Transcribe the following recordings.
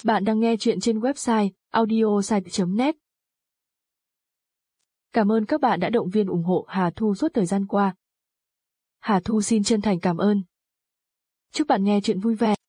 Bạn đang nghe chuyện trên website audiosite.net. Cảm ơn các bạn đã động viên ủng hộ Hà Thu suốt thời gian qua. Hà Thu xin chân thành cảm ơn. Chúc bạn nghe chuyện vui vẻ.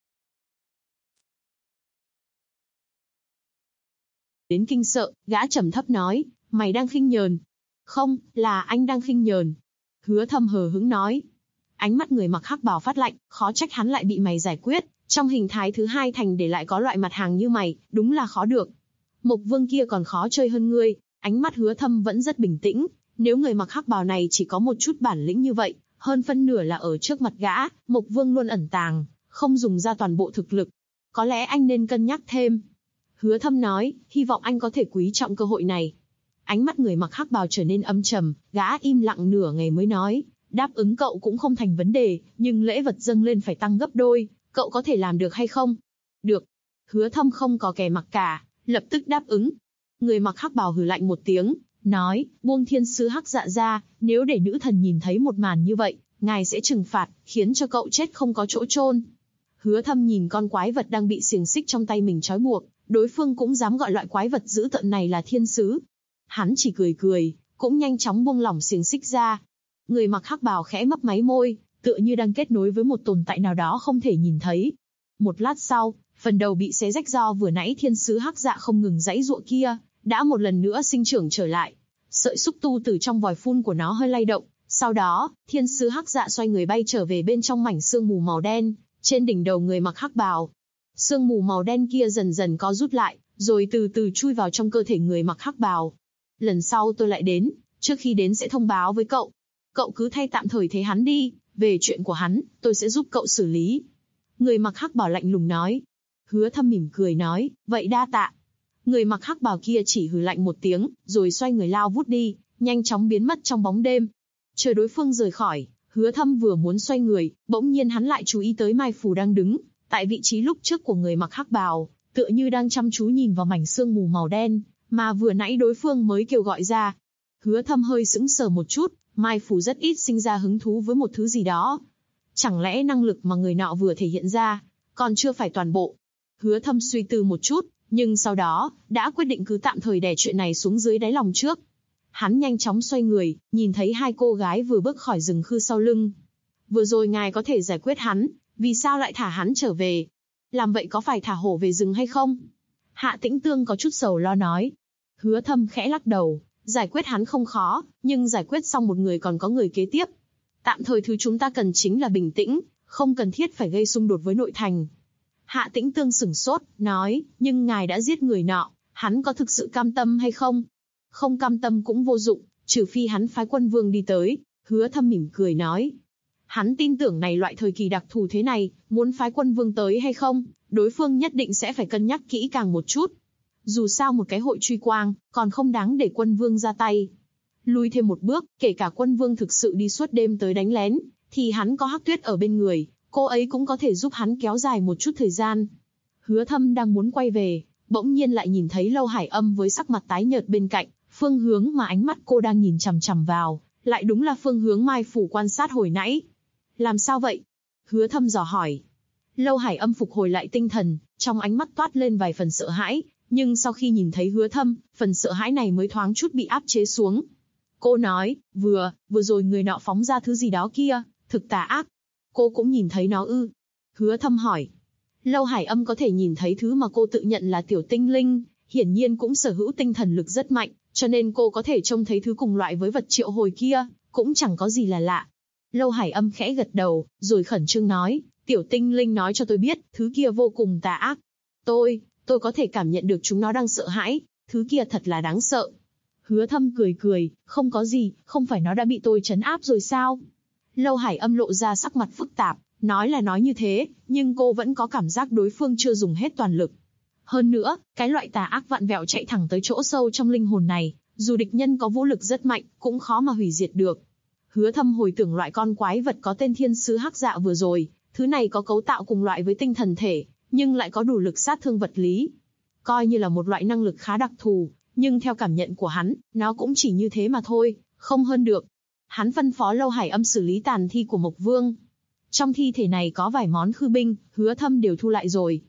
Đến kinh sợ, gã trầm thấp nói, mày đang khinh nhờn. Không, là anh đang khinh nhờn. Hứa Thâm hờ hững nói. Ánh mắt người mặc hắc bào phát lạnh, khó trách hắn lại bị mày giải quyết. Trong hình thái thứ hai thành để lại có loại mặt hàng như mày, đúng là khó được. Mộc Vương kia còn khó chơi hơn ngươi. Ánh mắt Hứa Thâm vẫn rất bình tĩnh. Nếu người mặc hắc bào này chỉ có một chút bản lĩnh như vậy, hơn phân nửa là ở trước mặt gã, Mộc Vương luôn ẩn tàng, không dùng ra toàn bộ thực lực. Có lẽ anh nên cân nhắc thêm. Hứa Thâm nói, hy vọng anh có thể quý trọng cơ hội này. Ánh mắt người mặc hắc bào trở nên âm trầm, gã im lặng nửa ngày mới nói, đáp ứng cậu cũng không thành vấn đề, nhưng lễ vật dâng lên phải tăng gấp đôi, cậu có thể làm được hay không? Được. Hứa Thâm không có kẻ mặc cả, lập tức đáp ứng. Người mặc hắc bào hừ lạnh một tiếng, nói, buông thiên sứ hắc dạ ra, nếu để nữ thần nhìn thấy một màn như vậy, ngài sẽ trừng phạt, khiến cho cậu chết không có chỗ chôn. Hứa Thâm nhìn con quái vật đang bị xiềng xích trong tay mình trói buộc, đối phương cũng dám gọi loại quái vật dữ tợn này là thiên sứ. Hắn chỉ cười cười, cũng nhanh chóng buông lỏng xiềng xích ra. Người mặc hắc bào khẽ mấp máy môi, tựa như đang kết nối với một tồn tại nào đó không thể nhìn thấy. Một lát sau, phần đầu bị xé rách do vừa nãy thiên sứ hắc dạ không ngừng giãy giụa kia, đã một lần nữa sinh trưởng trở lại. Sợi xúc tu từ trong vòi phun của nó hơi lay động, sau đó, thiên sứ hắc dạ xoay người bay trở về bên trong mảnh sương mù màu đen, trên đỉnh đầu người mặc hắc bào. Sương mù màu đen kia dần dần co rút lại, rồi từ từ chui vào trong cơ thể người mặc hắc bào. Lần sau tôi lại đến, trước khi đến sẽ thông báo với cậu. Cậu cứ thay tạm thời thế hắn đi, về chuyện của hắn, tôi sẽ giúp cậu xử lý. Người mặc hắc bào lạnh lùng nói. Hứa Thâm mỉm cười nói, vậy đa tạ. Người mặc hắc bào kia chỉ hừ lạnh một tiếng, rồi xoay người lao vút đi, nhanh chóng biến mất trong bóng đêm. Chờ đối phương rời khỏi, Hứa Thâm vừa muốn xoay người, bỗng nhiên hắn lại chú ý tới Mai Phù đang đứng tại vị trí lúc trước của người mặc hắc bào, tựa như đang chăm chú nhìn vào mảnh sương mù màu đen, mà vừa nãy đối phương mới kêu gọi ra. Hứa Thâm hơi sững sờ một chút, Mai Phù rất ít sinh ra hứng thú với một thứ gì đó. Chẳng lẽ năng lực mà người nọ vừa thể hiện ra, còn chưa phải toàn bộ? Hứa Thâm suy tư một chút, nhưng sau đó, đã quyết định cứ tạm thời đè chuyện này xuống dưới đáy lòng trước. Hắn nhanh chóng xoay người, nhìn thấy hai cô gái vừa bước khỏi rừng khư sau lưng. Vừa rồi ngài có thể giải quyết hắn, vì sao lại thả hắn trở về? Làm vậy có phải thả hổ về rừng hay không? Hạ Tĩnh Tương có chút sầu lo nói. Hứa Thâm khẽ lắc đầu, giải quyết hắn không khó, nhưng giải quyết xong một người còn có người kế tiếp. Tạm thời thứ chúng ta cần chính là bình tĩnh, không cần thiết phải gây xung đột với nội thành. Hạ Tĩnh Tương sửng sốt, nói, nhưng ngài đã giết người nọ, hắn có thực sự cam tâm hay không? Không cam tâm cũng vô dụng, trừ phi hắn phái quân vương đi tới. Hứa Thâm mỉm cười nói. Hắn tin tưởng này loại thời kỳ đặc thù thế này, muốn phái quân vương tới hay không, đối phương nhất định sẽ phải cân nhắc kỹ càng một chút. Dù sao một cái hội truy quang, còn không đáng để quân vương ra tay. Lui thêm một bước, kể cả quân vương thực sự đi suốt đêm tới đánh lén, thì hắn có Hắc Tuyết ở bên người, cô ấy cũng có thể giúp hắn kéo dài một chút thời gian. Hứa Thâm đang muốn quay về, bỗng nhiên lại nhìn thấy Lâu Hải Âm với sắc mặt tái nhợt bên cạnh, phương hướng mà ánh mắt cô đang nhìn chằm chằm vào, lại đúng là phương hướng Mai Phủ quan sát hồi nãy. Làm sao vậy? Hứa Thâm dò hỏi. Lâu Hải Âm phục hồi lại tinh thần, trong ánh mắt toát lên vài phần sợ hãi, nhưng sau khi nhìn thấy Hứa Thâm, phần sợ hãi này mới thoáng chút bị áp chế xuống. Cô nói, vừa rồi người nọ phóng ra thứ gì đó kia, thực tà ác. Cô cũng nhìn thấy nó ư? Hứa Thâm hỏi. Lâu Hải Âm có thể nhìn thấy thứ mà cô tự nhận là tiểu tinh linh, hiển nhiên cũng sở hữu tinh thần lực rất mạnh, cho nên cô có thể trông thấy thứ cùng loại với vật triệu hồi kia, cũng chẳng có gì là lạ. Lâu Hải Âm khẽ gật đầu, rồi khẩn trương nói, tiểu tinh linh nói cho tôi biết, thứ kia vô cùng tà ác. Tôi có thể cảm nhận được chúng nó đang sợ hãi, thứ kia thật là đáng sợ. Hứa Thâm cười cười, không có gì, không phải nó đã bị tôi trấn áp rồi sao? Lâu Hải Âm lộ ra sắc mặt phức tạp, nói là nói như thế, nhưng cô vẫn có cảm giác đối phương chưa dùng hết toàn lực. Hơn nữa, cái loại tà ác vặn vẹo chạy thẳng tới chỗ sâu trong linh hồn này, dù địch nhân có vũ lực rất mạnh, cũng khó mà hủy diệt được. Hứa Thâm hồi tưởng loại con quái vật có tên thiên sứ hắc dạ vừa rồi, thứ này có cấu tạo cùng loại với tinh thần thể, nhưng lại có đủ lực sát thương vật lý. Coi như là một loại năng lực khá đặc thù, nhưng theo cảm nhận của hắn, nó cũng chỉ như thế mà thôi, không hơn được. Hắn phân phó Lâu Hải Âm xử lý tàn thi của Mộc Vương. Trong thi thể này có vài món khư binh, Hứa Thâm đều thu lại rồi.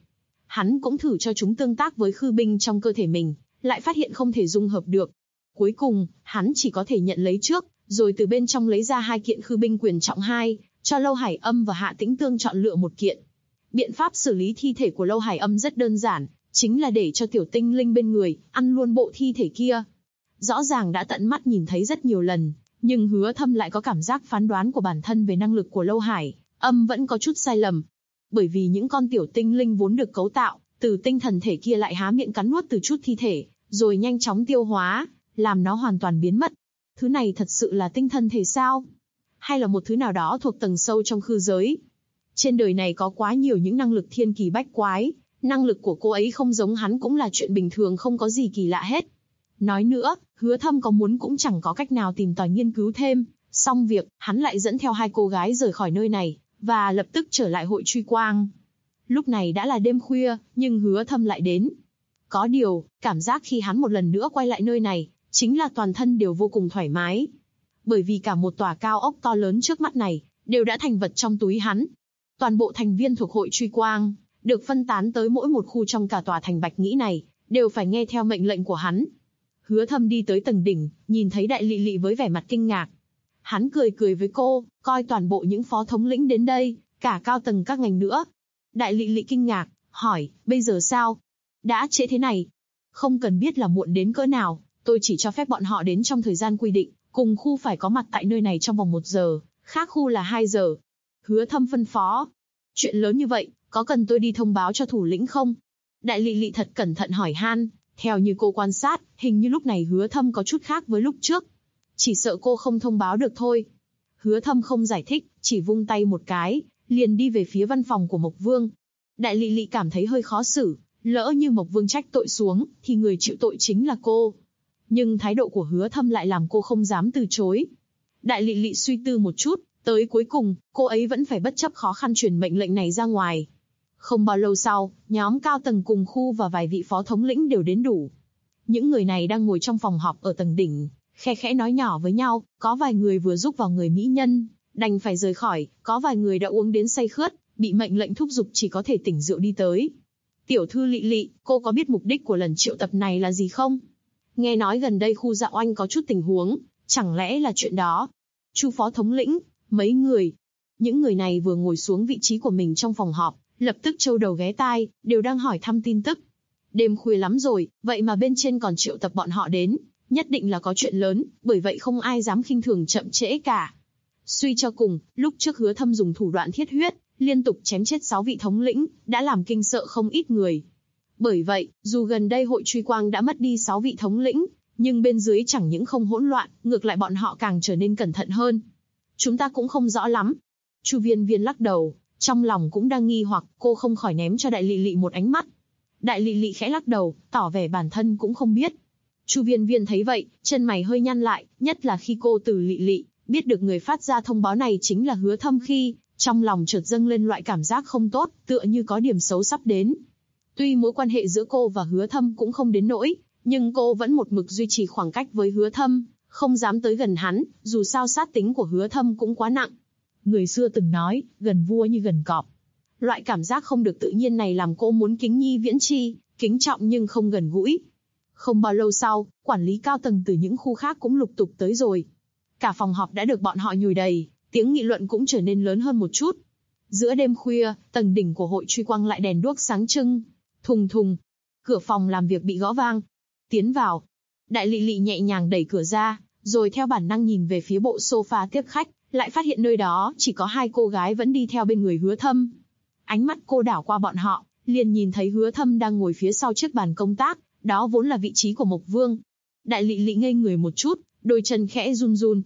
Hắn cũng thử cho chúng tương tác với khư binh trong cơ thể mình, lại phát hiện không thể dung hợp được. Cuối cùng, hắn chỉ có thể nhận lấy trước, rồi từ bên trong lấy ra 2 kiện khư binh quyền trọng 2, cho Lâu Hải Âm và Hạ Tĩnh Tương chọn lựa 1 kiện. Biện pháp xử lý thi thể của Lâu Hải Âm rất đơn giản, chính là để cho tiểu tinh linh bên người ăn luôn bộ thi thể kia. Rõ ràng đã tận mắt nhìn thấy rất nhiều lần, nhưng Hứa Thâm lại có cảm giác phán đoán của bản thân về năng lực của Lâu Hải Âm vẫn có chút sai lầm. Bởi vì những con tiểu tinh linh vốn được cấu tạo từ tinh thần thể kia lại há miệng cắn nuốt từ chút thi thể, rồi nhanh chóng tiêu hóa, làm nó hoàn toàn biến mất. Thứ này thật sự là tinh thần thể sao? Hay là một thứ nào đó thuộc tầng sâu trong khư giới? Trên đời này có quá nhiều những năng lực thiên kỳ bách quái, năng lực của cô ấy không giống hắn cũng là chuyện bình thường, không có gì kỳ lạ hết. Nói nữa, Hứa Thâm có muốn cũng chẳng có cách nào tìm tòi nghiên cứu thêm, xong việc, hắn lại dẫn theo 2 cô gái rời khỏi nơi này, và lập tức trở lại hội truy quang. Lúc này đã là đêm khuya, nhưng Hứa Thâm lại đến. Có điều, cảm giác khi hắn một lần nữa quay lại nơi này, chính là toàn thân đều vô cùng thoải mái. Bởi vì cả một tòa cao ốc to lớn trước mắt này, đều đã thành vật trong túi hắn. Toàn bộ thành viên thuộc hội truy quang, được phân tán tới mỗi một khu trong cả tòa thành Bạch Nghĩ này, đều phải nghe theo mệnh lệnh của hắn. Hứa Thâm đi tới tầng đỉnh, nhìn thấy Đại Lị Lị với vẻ mặt kinh ngạc. Hắn cười cười với cô, coi toàn bộ những phó thống lĩnh đến đây, cả cao tầng các ngành nữa. Đại Lị Lị kinh ngạc, hỏi, bây giờ sao? Đã trễ thế này. Không cần biết là muộn đến cỡ nào, tôi chỉ cho phép bọn họ đến trong thời gian quy định, cùng khu phải có mặt tại nơi này trong vòng 1 giờ, khác khu là 2 giờ. Hứa Thâm phân phó. Chuyện lớn như vậy, có cần tôi đi thông báo cho thủ lĩnh không? Đại Lị Lị thật cẩn thận hỏi han. Theo như cô quan sát, hình như lúc này Hứa Thâm có chút khác với lúc trước. Chỉ sợ cô không thông báo được thôi. Hứa Thâm không giải thích, chỉ vung tay một cái, liền đi về phía văn phòng của Mộc Vương. Đại Lị Lị cảm thấy hơi khó xử, lỡ như Mộc Vương trách tội xuống, thì người chịu tội chính là cô. Nhưng thái độ của Hứa Thâm lại làm cô không dám từ chối. Đại Lị Lị suy tư một chút, tới cuối cùng, cô ấy vẫn phải bất chấp khó khăn truyền mệnh lệnh này ra ngoài. Không bao lâu sau, nhóm cao tầng cùng khu và vài vị phó thống lĩnh đều đến đủ. Những người này đang ngồi trong phòng họp ở tầng đỉnh, khe khẽ nói nhỏ với nhau, có vài người vừa giúp vào người mỹ nhân, đành phải rời khỏi, có vài người đã uống đến say khướt, bị mệnh lệnh thúc giục chỉ có thể tỉnh rượu đi tới. Tiểu thư Lị Lị, cô có biết mục đích của lần triệu tập này là gì không? Nghe nói gần đây khu Dạ Oanh có chút tình huống, chẳng lẽ là chuyện đó? Chu phó thống lĩnh, mấy người. Những người này vừa ngồi xuống vị trí của mình trong phòng họp, lập tức châu đầu ghé tai, đều đang hỏi thăm tin tức. Đêm khuya lắm rồi, vậy mà bên trên còn triệu tập bọn họ đến, nhất định là có chuyện lớn, bởi vậy không ai dám khinh thường chậm trễ cả. Suy cho cùng, lúc trước Hứa Thâm dùng thủ đoạn thiết huyết, liên tục chém chết 6 vị thống lĩnh, đã làm kinh sợ không ít người. Bởi vậy, dù gần đây hội truy quang đã mất đi 6 vị thống lĩnh, nhưng bên dưới chẳng những không hỗn loạn, ngược lại bọn họ càng trở nên cẩn thận hơn. Chúng ta cũng không rõ lắm. Chu Viên Viên lắc đầu, trong lòng cũng đang nghi hoặc, cô không khỏi ném cho Đại Lị Lị một ánh mắt. Đại Lị Lị khẽ lắc đầu, tỏ vẻ bản thân cũng không biết. Chu Viên Viên thấy vậy, chân mày hơi nhăn lại, nhất là khi cô từ Lị Lị biết được người phát ra thông báo này chính là Hứa Thâm khi, trong lòng chợt dâng lên loại cảm giác không tốt, tựa như có điểm xấu sắp đến. Tuy mối quan hệ giữa cô và Hứa Thâm cũng không đến nỗi, nhưng cô vẫn một mực duy trì khoảng cách với Hứa Thâm, không dám tới gần hắn, dù sao sát tính của Hứa Thâm cũng quá nặng. Người xưa từng nói, gần vua như gần cọp. Loại cảm giác không được tự nhiên này làm cô muốn kính nhi viễn chi, kính trọng nhưng không gần gũi. Không bao lâu sau, quản lý cao tầng từ những khu khác cũng lục tục tới rồi. Cả phòng họp đã được bọn họ nhồi đầy, tiếng nghị luận cũng trở nên lớn hơn một chút. Giữa đêm khuya, tầng đỉnh của hội truy quang lại đèn đuốc sáng trưng. Thùng thùng, cửa phòng làm việc bị gõ vang. Tiến vào. Đại Lị Lị nhẹ nhàng đẩy cửa ra, rồi theo bản năng nhìn về phía bộ sofa tiếp khách, lại phát hiện nơi đó chỉ có 2 cô gái vẫn đi theo bên người Hứa Thâm. Ánh mắt cô đảo qua bọn họ, liền nhìn thấy Hứa Thâm đang ngồi phía sau chiếc bàn công tác, đó vốn là vị trí của Mộc Vương. Đại Lị Lị ngây người một chút, đôi chân khẽ run run.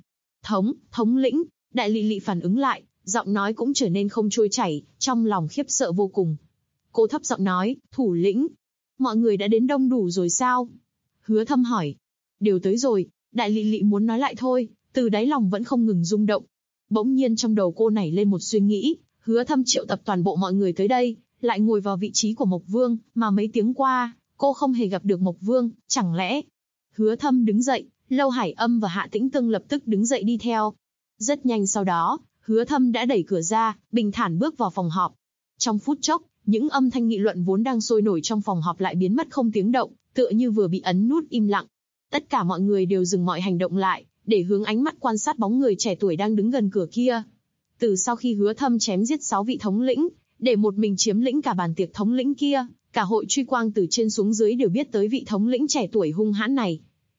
Thống lĩnh. Đại Lị Lị phản ứng lại, giọng nói cũng trở nên không trôi chảy, trong lòng khiếp sợ vô cùng. Cô thấp giọng nói, thủ lĩnh, mọi người đã đến đông đủ rồi sao? Hứa Thâm hỏi. Đều tới rồi. Đại Lị Lị muốn nói lại thôi, từ đáy lòng vẫn không ngừng rung động. Bỗng nhiên trong đầu cô nảy lên một suy nghĩ, Hứa Thâm triệu tập toàn bộ mọi người tới đây, lại ngồi vào vị trí của Mộc Vương, mà mấy tiếng qua, cô không hề gặp được Mộc Vương, chẳng lẽ? Hứa Thâm đứng dậy, Lâu Hải Âm và Hạ Tĩnh Tương lập tức đứng dậy đi theo. Rất nhanh sau đó, Hứa Thâm đã đẩy cửa ra, bình thản bước vào phòng họp. Trong phút chốc, Những âm thanh nghị luận vốn đang sôi nổi trong phòng họp lại biến mất không tiếng động, tựa như vừa bị ấn nút im lặng. Tất cả mọi người đều dừng mọi hành động lại, để hướng ánh mắt quan sát bóng người trẻ tuổi đang đứng gần cửa kia. Từ sau khi Hứa Thâm chém giết 6 vị thống lĩnh, để một mình chiếm lĩnh cả bàn tiệc thống lĩnh kia, cả hội truy quang từ trên xuống dưới đều biết tới vị thống lĩnh trẻ tuổi hung hãn này.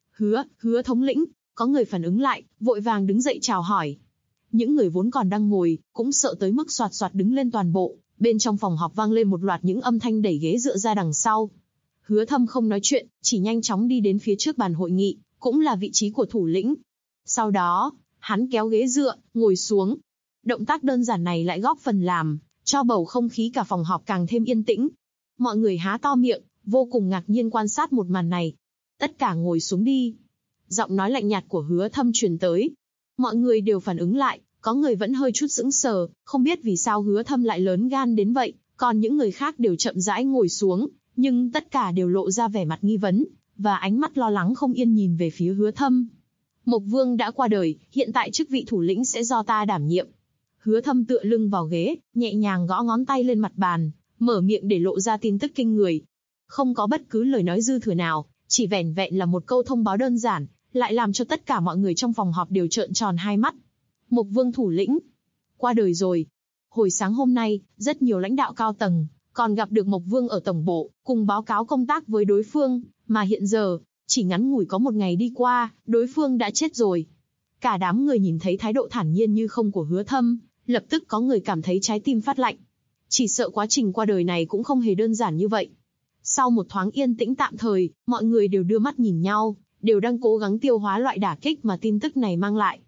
Hứa thống lĩnh, có người phản ứng lại, vội vàng đứng dậy chào hỏi. Những người vốn còn đang ngồi, cũng sợ tới mức xoạt xoạt đứng lên toàn bộ. Bên trong phòng họp vang lên một loạt những âm thanh đẩy ghế dựa ra đằng sau. Hứa Thâm không nói chuyện, chỉ nhanh chóng đi đến phía trước bàn hội nghị, cũng là vị trí của thủ lĩnh. Sau đó, hắn kéo ghế dựa, ngồi xuống. Động tác đơn giản này lại góp phần làm cho bầu không khí cả phòng họp càng thêm yên tĩnh. Mọi người há to miệng, vô cùng ngạc nhiên quan sát một màn này. Tất cả ngồi xuống đi. Giọng nói lạnh nhạt của Hứa Thâm truyền tới. Mọi người đều phản ứng lại, có người vẫn hơi chút sững sờ, không biết vì sao Hứa Thâm lại lớn gan đến vậy, còn những người khác đều chậm rãi ngồi xuống, nhưng tất cả đều lộ ra vẻ mặt nghi vấn, và ánh mắt lo lắng không yên nhìn về phía Hứa Thâm. Mộc Vương đã qua đời, hiện tại chức vị thủ lĩnh sẽ do ta đảm nhiệm. Hứa Thâm tựa lưng vào ghế, nhẹ nhàng gõ ngón tay lên mặt bàn, mở miệng để lộ ra tin tức kinh người. Không có bất cứ lời nói dư thừa nào, chỉ vẻn vẹn là một câu thông báo đơn giản, lại làm cho tất cả mọi người trong phòng họp đều trợn tròn hai mắt. Mộc Vương thủ lĩnh qua đời rồi. Hồi sáng hôm nay, rất nhiều lãnh đạo cao tầng còn gặp được Mộc Vương ở tổng bộ, cùng báo cáo công tác với đối phương, mà hiện giờ, chỉ ngắn ngủi có một ngày đi qua, đối phương đã chết rồi. Cả đám người nhìn thấy thái độ thản nhiên như không của Hứa Thâm, lập tức có người cảm thấy trái tim phát lạnh. Chỉ sợ quá trình qua đời này cũng không hề đơn giản như vậy. Sau một thoáng yên tĩnh tạm thời, mọi người đều đưa mắt nhìn nhau, đều đang cố gắng tiêu hóa loại đả kích mà tin tức này mang lại.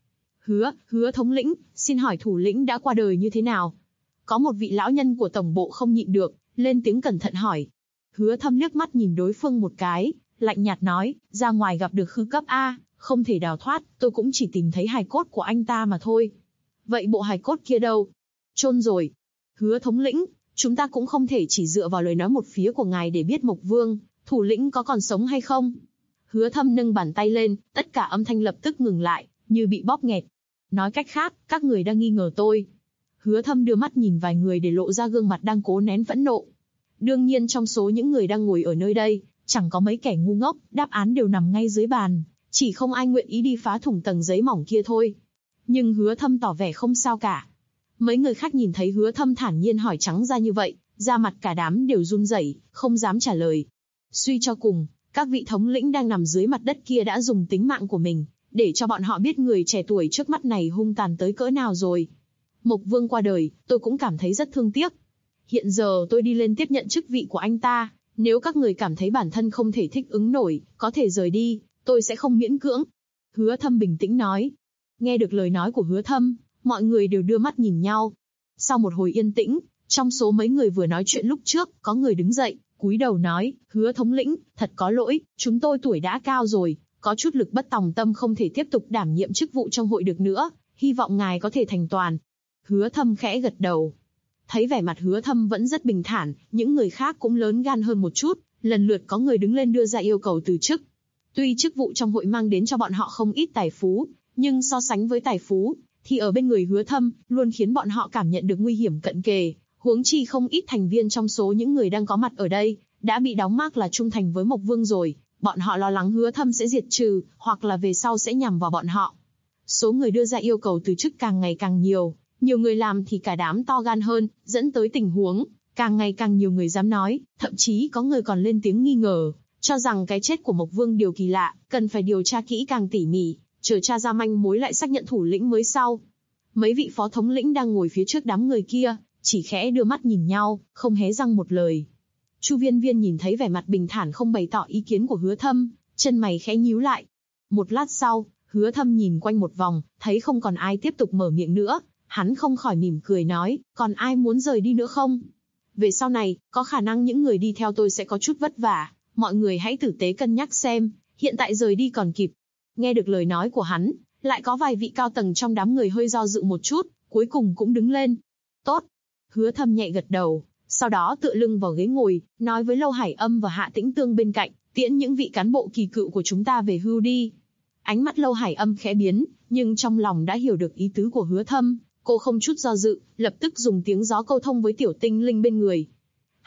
Hứa thống lĩnh, xin hỏi thủ lĩnh đã qua đời như thế nào? Có một vị lão nhân của tổng bộ không nhịn được, lên tiếng cẩn thận hỏi. Hứa Thâm liếc mắt nhìn đối phương một cái, lạnh nhạt nói, ra ngoài gặp được khư cấp A, không thể đào thoát, tôi cũng chỉ tìm thấy hài cốt của anh ta mà thôi. Vậy bộ hài cốt kia đâu? Chôn rồi. Hứa thống lĩnh, chúng ta cũng không thể chỉ dựa vào lời nói một phía của ngài để biết Mộc Vương, thủ lĩnh có còn sống hay không. Hứa Thâm nâng bàn tay lên, tất cả âm thanh lập tức ngừng lại, như bị bóp nghẹt. Nói cách khác, các người đang nghi ngờ tôi. Hứa Thâm đưa mắt nhìn vài người để lộ ra gương mặt đang cố nén phẫn nộ. Đương nhiên trong số những người đang ngồi ở nơi đây, chẳng có mấy kẻ ngu ngốc, đáp án đều nằm ngay dưới bàn, chỉ không ai nguyện ý đi phá thủng tầng giấy mỏng kia thôi. Nhưng Hứa Thâm tỏ vẻ không sao cả. Mấy người khác nhìn thấy Hứa Thâm thản nhiên hỏi trắng ra như vậy, da mặt cả đám đều run rẩy, không dám trả lời. Suy cho cùng, các vị thống lĩnh đang nằm dưới mặt đất kia đã dùng tính mạng của mình, để cho bọn họ biết người trẻ tuổi trước mắt này hung tàn tới cỡ nào rồi. Mộc Vương qua đời, tôi cũng cảm thấy rất thương tiếc. Hiện giờ tôi đi lên tiếp nhận chức vị của anh ta, nếu các người cảm thấy bản thân không thể thích ứng nổi, có thể rời đi, tôi sẽ không miễn cưỡng. Hứa Thâm bình tĩnh nói. Nghe được lời nói của Hứa Thâm, mọi người đều đưa mắt nhìn nhau. Sau một hồi yên tĩnh, trong số mấy người vừa nói chuyện lúc trước, có người đứng dậy, cúi đầu nói, Hứa thống lĩnh, thật có lỗi, chúng tôi tuổi đã cao rồi, có chút lực bất tòng tâm không thể tiếp tục đảm nhiệm chức vụ trong hội được nữa, hy vọng ngài có thể thành toàn. Hứa Thâm khẽ gật đầu. Thấy vẻ mặt Hứa Thâm vẫn rất bình thản, những người khác cũng lớn gan hơn một chút, lần lượt có người đứng lên đưa ra yêu cầu từ chức. Tuy chức vụ trong hội mang đến cho bọn họ không ít tài phú, nhưng so sánh với tài phú, thì ở bên người Hứa Thâm luôn khiến bọn họ cảm nhận được nguy hiểm cận kề. Huống chi không ít thành viên trong số những người đang có mặt ở đây đã bị đóng mác là trung thành với Mộc Vương rồi, bọn họ lo lắng Hứa Thâm sẽ diệt trừ, hoặc là về sau sẽ nhằm vào bọn họ. Số người đưa ra yêu cầu từ chức càng ngày càng nhiều người làm thì cả đám to gan hơn, dẫn tới tình huống càng ngày càng nhiều người dám nói, thậm chí có người còn lên tiếng nghi ngờ, cho rằng cái chết của Mộc Vương điều kỳ lạ, cần phải điều tra kỹ càng tỉ mỉ, chờ tra ra manh mối lại xác nhận thủ lĩnh mới sau. Mấy vị phó thống lĩnh đang ngồi phía trước đám người kia, chỉ khẽ đưa mắt nhìn nhau, không hé răng một lời. Chu Viên Viên nhìn thấy vẻ mặt bình thản không bày tỏ ý kiến của Hứa Thâm, chân mày khẽ nhíu lại. Một lát sau, Hứa Thâm nhìn quanh một vòng, thấy không còn ai tiếp tục mở miệng nữa, hắn không khỏi mỉm cười nói, còn ai muốn rời đi nữa không? Về sau này, có khả năng những người đi theo tôi sẽ có chút vất vả, mọi người hãy tử tế cân nhắc xem, hiện tại rời đi còn kịp. Nghe được lời nói của hắn, lại có vài vị cao tầng trong đám người hơi do dự một chút, cuối cùng cũng đứng lên. Tốt. Hứa Thâm nhẹ gật đầu, sau đó tựa lưng vào ghế ngồi, nói với Lâu Hải Âm và Hạ Tĩnh Tương bên cạnh, tiễn những vị cán bộ kỳ cựu của chúng ta về hưu đi. Ánh mắt Lâu Hải Âm khẽ biến, nhưng trong lòng đã hiểu được ý tứ của Hứa Thâm, cô không chút do dự, lập tức dùng tiếng gió câu thông với tiểu tinh linh bên người.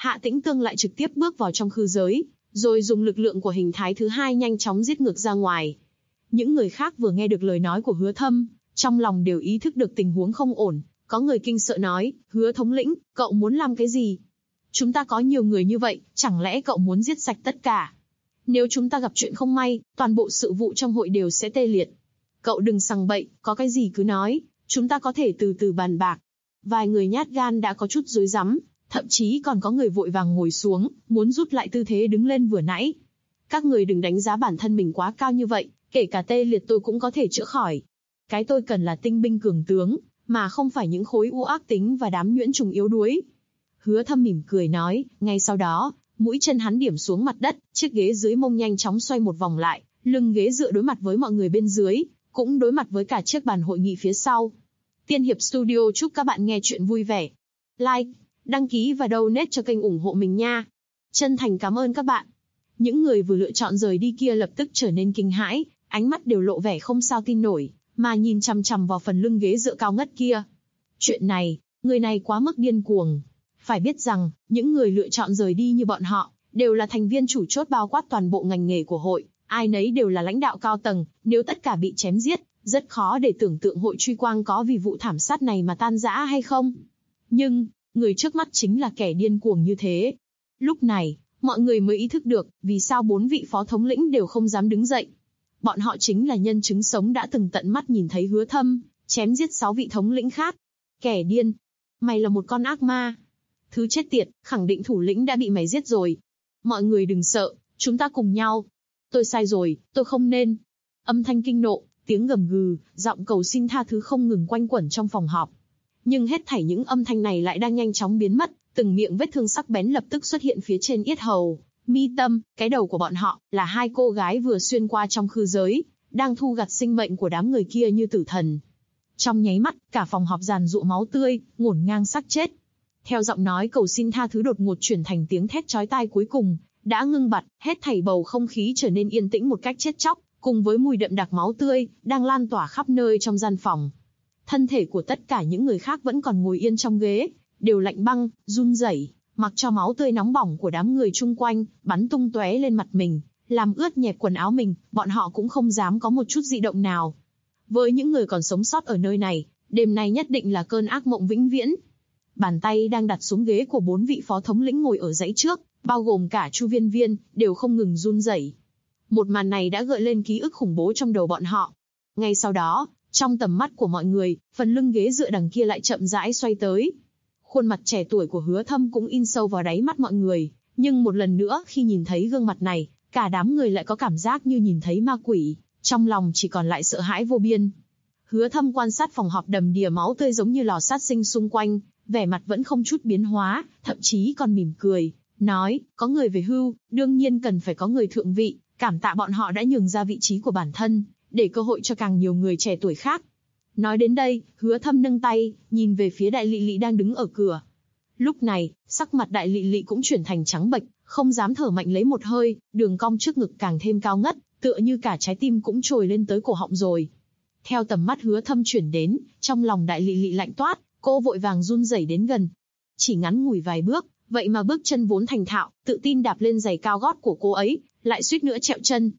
Hạ Tĩnh Tương lại trực tiếp bước vào trong khư giới, rồi dùng lực lượng của hình thái thứ hai nhanh chóng giết ngược ra ngoài. Những người khác vừa nghe được lời nói của Hứa Thâm, trong lòng đều ý thức được tình huống không ổn, có người kinh sợ nói, Hứa thống lĩnh, cậu muốn làm cái gì? Chúng ta có nhiều người như vậy, chẳng lẽ cậu muốn giết sạch tất cả? Nếu chúng ta gặp chuyện không may, toàn bộ sự vụ trong hội đều sẽ tê liệt. Cậu đừng sằng bậy, có cái gì cứ nói, chúng ta có thể từ từ bàn bạc. Vài người nhát gan đã có chút rối rắm, thậm chí còn có người vội vàng ngồi xuống, muốn rút lại tư thế đứng lên vừa nãy. Các người đừng đánh giá bản thân mình quá cao như vậy, kể cả tê liệt tôi cũng có thể chữa khỏi. Cái tôi cần là tinh binh cường tướng, mà không phải những khối u ác tính và đám nhuyễn trùng yếu đuối. Hứa Thâm mỉm cười nói, ngay sau đó, mũi chân hắn điểm xuống mặt đất, chiếc ghế dưới mông nhanh chóng xoay một vòng lại, lưng ghế dựa đối mặt với mọi người bên dưới, cũng đối mặt với cả chiếc bàn hội nghị phía sau. Tiên Hiệp Studio chúc các bạn nghe chuyện vui vẻ. Like, đăng ký và donate cho kênh ủng hộ mình nha. Chân thành cảm ơn các bạn. Những người vừa lựa chọn rời đi kia lập tức trở nên kinh hãi, ánh mắt đều lộ vẻ không sao tin nổi, mà nhìn chằm chằm vào phần lưng ghế dựa cao ngất kia. Chuyện này, người này quá mức điên cuồng. Phải biết rằng, những người lựa chọn rời đi như bọn họ, đều là thành viên chủ chốt bao quát toàn bộ ngành nghề của hội, ai nấy đều là lãnh đạo cao tầng, nếu tất cả bị chém giết, rất khó để tưởng tượng hội truy quang có vì vụ thảm sát này mà tan rã hay không. Nhưng, người trước mắt chính là kẻ điên cuồng như thế. Lúc này, mọi người mới ý thức được, vì sao 4 vị phó thống lĩnh đều không dám đứng dậy. Bọn họ chính là nhân chứng sống đã từng tận mắt nhìn thấy Hứa Thâm chém giết 6 vị thống lĩnh khác. Kẻ điên, mày là một con ác ma. Thứ chết tiệt, khẳng định thủ lĩnh đã bị mày giết rồi. Mọi người đừng sợ, chúng ta cùng nhau. Tôi sai rồi, tôi không nên. Âm thanh kinh nộ, tiếng gầm gừ, giọng cầu xin tha thứ không ngừng quanh quẩn trong phòng họp. Nhưng hết thảy những âm thanh này lại đang nhanh chóng biến mất, từng miệng vết thương sắc bén lập tức xuất hiện phía trên yết hầu, mi tâm, cái đầu của bọn họ, là hai cô gái vừa xuyên qua trong khư giới, đang thu gặt sinh mệnh của đám người kia như tử thần. Trong nháy mắt, cả phòng họp giàn giụa máu tươi, ngổn ngang xác chết. Theo giọng nói cầu xin tha thứ đột ngột chuyển thành tiếng thét chói tai cuối cùng, đã ngưng bặt, hết thảy bầu không khí trở nên yên tĩnh một cách chết chóc, cùng với mùi đậm đặc máu tươi, đang lan tỏa khắp nơi trong gian phòng. Thân thể của tất cả những người khác vẫn còn ngồi yên trong ghế, đều lạnh băng, run rẩy, mặc cho máu tươi nóng bỏng của đám người chung quanh, bắn tung tóe lên mặt mình, làm ướt nhẹp quần áo mình, bọn họ cũng không dám có một chút dị động nào. Với những người còn sống sót ở nơi này, đêm nay nhất định là cơn ác mộng vĩnh viễn. Bàn tay đang đặt xuống ghế của 4 vị phó thống lĩnh ngồi ở dãy trước, bao gồm cả Chu Viên Viên, đều không ngừng run rẩy. Một màn này đã gợi lên ký ức khủng bố trong đầu bọn họ. Ngay sau đó, trong tầm mắt của mọi người, phần lưng ghế dựa đằng kia lại chậm rãi xoay tới. Khuôn mặt trẻ tuổi của Hứa Thâm cũng in sâu vào đáy mắt mọi người, nhưng một lần nữa khi nhìn thấy gương mặt này, cả đám người lại có cảm giác như nhìn thấy ma quỷ, trong lòng chỉ còn lại sợ hãi vô biên. Hứa Thâm quan sát phòng họp đầm đìa máu tươi giống như lò sát sinh xung quanh, vẻ mặt vẫn không chút biến hóa, thậm chí còn mỉm cười, nói, có người về hưu, đương nhiên cần phải có người thượng vị, cảm tạ bọn họ đã nhường ra vị trí của bản thân, để cơ hội cho càng nhiều người trẻ tuổi khác. Nói đến đây, Hứa Thâm nâng tay, nhìn về phía Đại Lị Lị đang đứng ở cửa. Lúc này, sắc mặt Đại Lị Lị cũng chuyển thành trắng bệch, không dám thở mạnh lấy một hơi, đường cong trước ngực càng thêm cao ngất, tựa như cả trái tim cũng trồi lên tới cổ họng rồi. Theo tầm mắt Hứa Thâm chuyển đến, trong lòng Đại Lị Lị lạnh toát, cô vội vàng run rẩy đến gần. Chỉ ngắn ngủi vài bước, vậy mà bước chân vốn thành thạo, tự tin đạp lên giày cao gót của cô ấy, lại suýt nữa trẹo chân.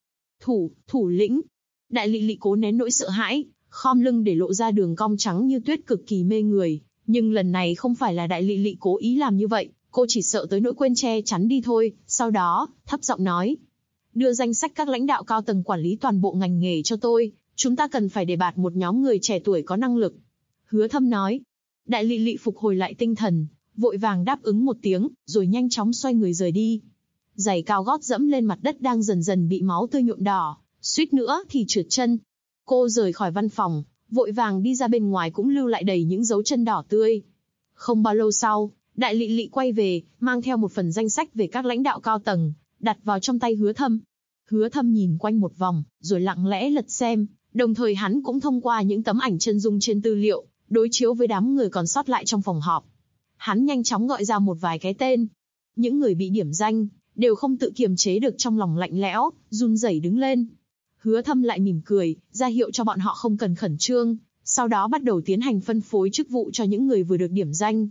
Thủ lĩnh. Đại Lị Lị cố nén nỗi sợ hãi, khom lưng để lộ ra đường cong trắng như tuyết cực kỳ mê người. Nhưng lần này không phải là Đại Lị Lị cố ý làm như vậy, cô chỉ sợ tới nỗi quên che chắn đi thôi. Sau đó, thấp giọng nói. Đưa danh sách các lãnh đạo cao tầng quản lý toàn bộ ngành nghề cho tôi, chúng ta cần phải đề bạt một nhóm người trẻ tuổi có năng lực. Hứa Thâm nói. Đại Lị Lị phục hồi lại tinh thần, vội vàng đáp ứng một tiếng, rồi nhanh chóng xoay người rời đi. Giày cao gót dẫm lên mặt đất đang dần dần bị máu tươi nhuộm đỏ, suýt nữa thì trượt chân. Cô rời khỏi văn phòng, vội vàng đi ra bên ngoài cũng lưu lại đầy những dấu chân đỏ tươi. Không bao lâu sau, Đại Lị Lị quay về, mang theo một phần danh sách về các lãnh đạo cao tầng, đặt vào trong tay Hứa Thâm. Hứa Thâm nhìn quanh một vòng, rồi lặng lẽ lật xem, đồng thời hắn cũng thông qua những tấm ảnh chân dung trên tư liệu, đối chiếu với đám người còn sót lại trong phòng họp. Hắn nhanh chóng gọi ra một vài cái tên. Những người bị điểm danh, đều không tự kiềm chế được trong lòng lạnh lẽo, run rẩy đứng lên. Hứa Thâm lại mỉm cười, ra hiệu cho bọn họ không cần khẩn trương, sau đó bắt đầu tiến hành phân phối chức vụ cho những người vừa được điểm danh.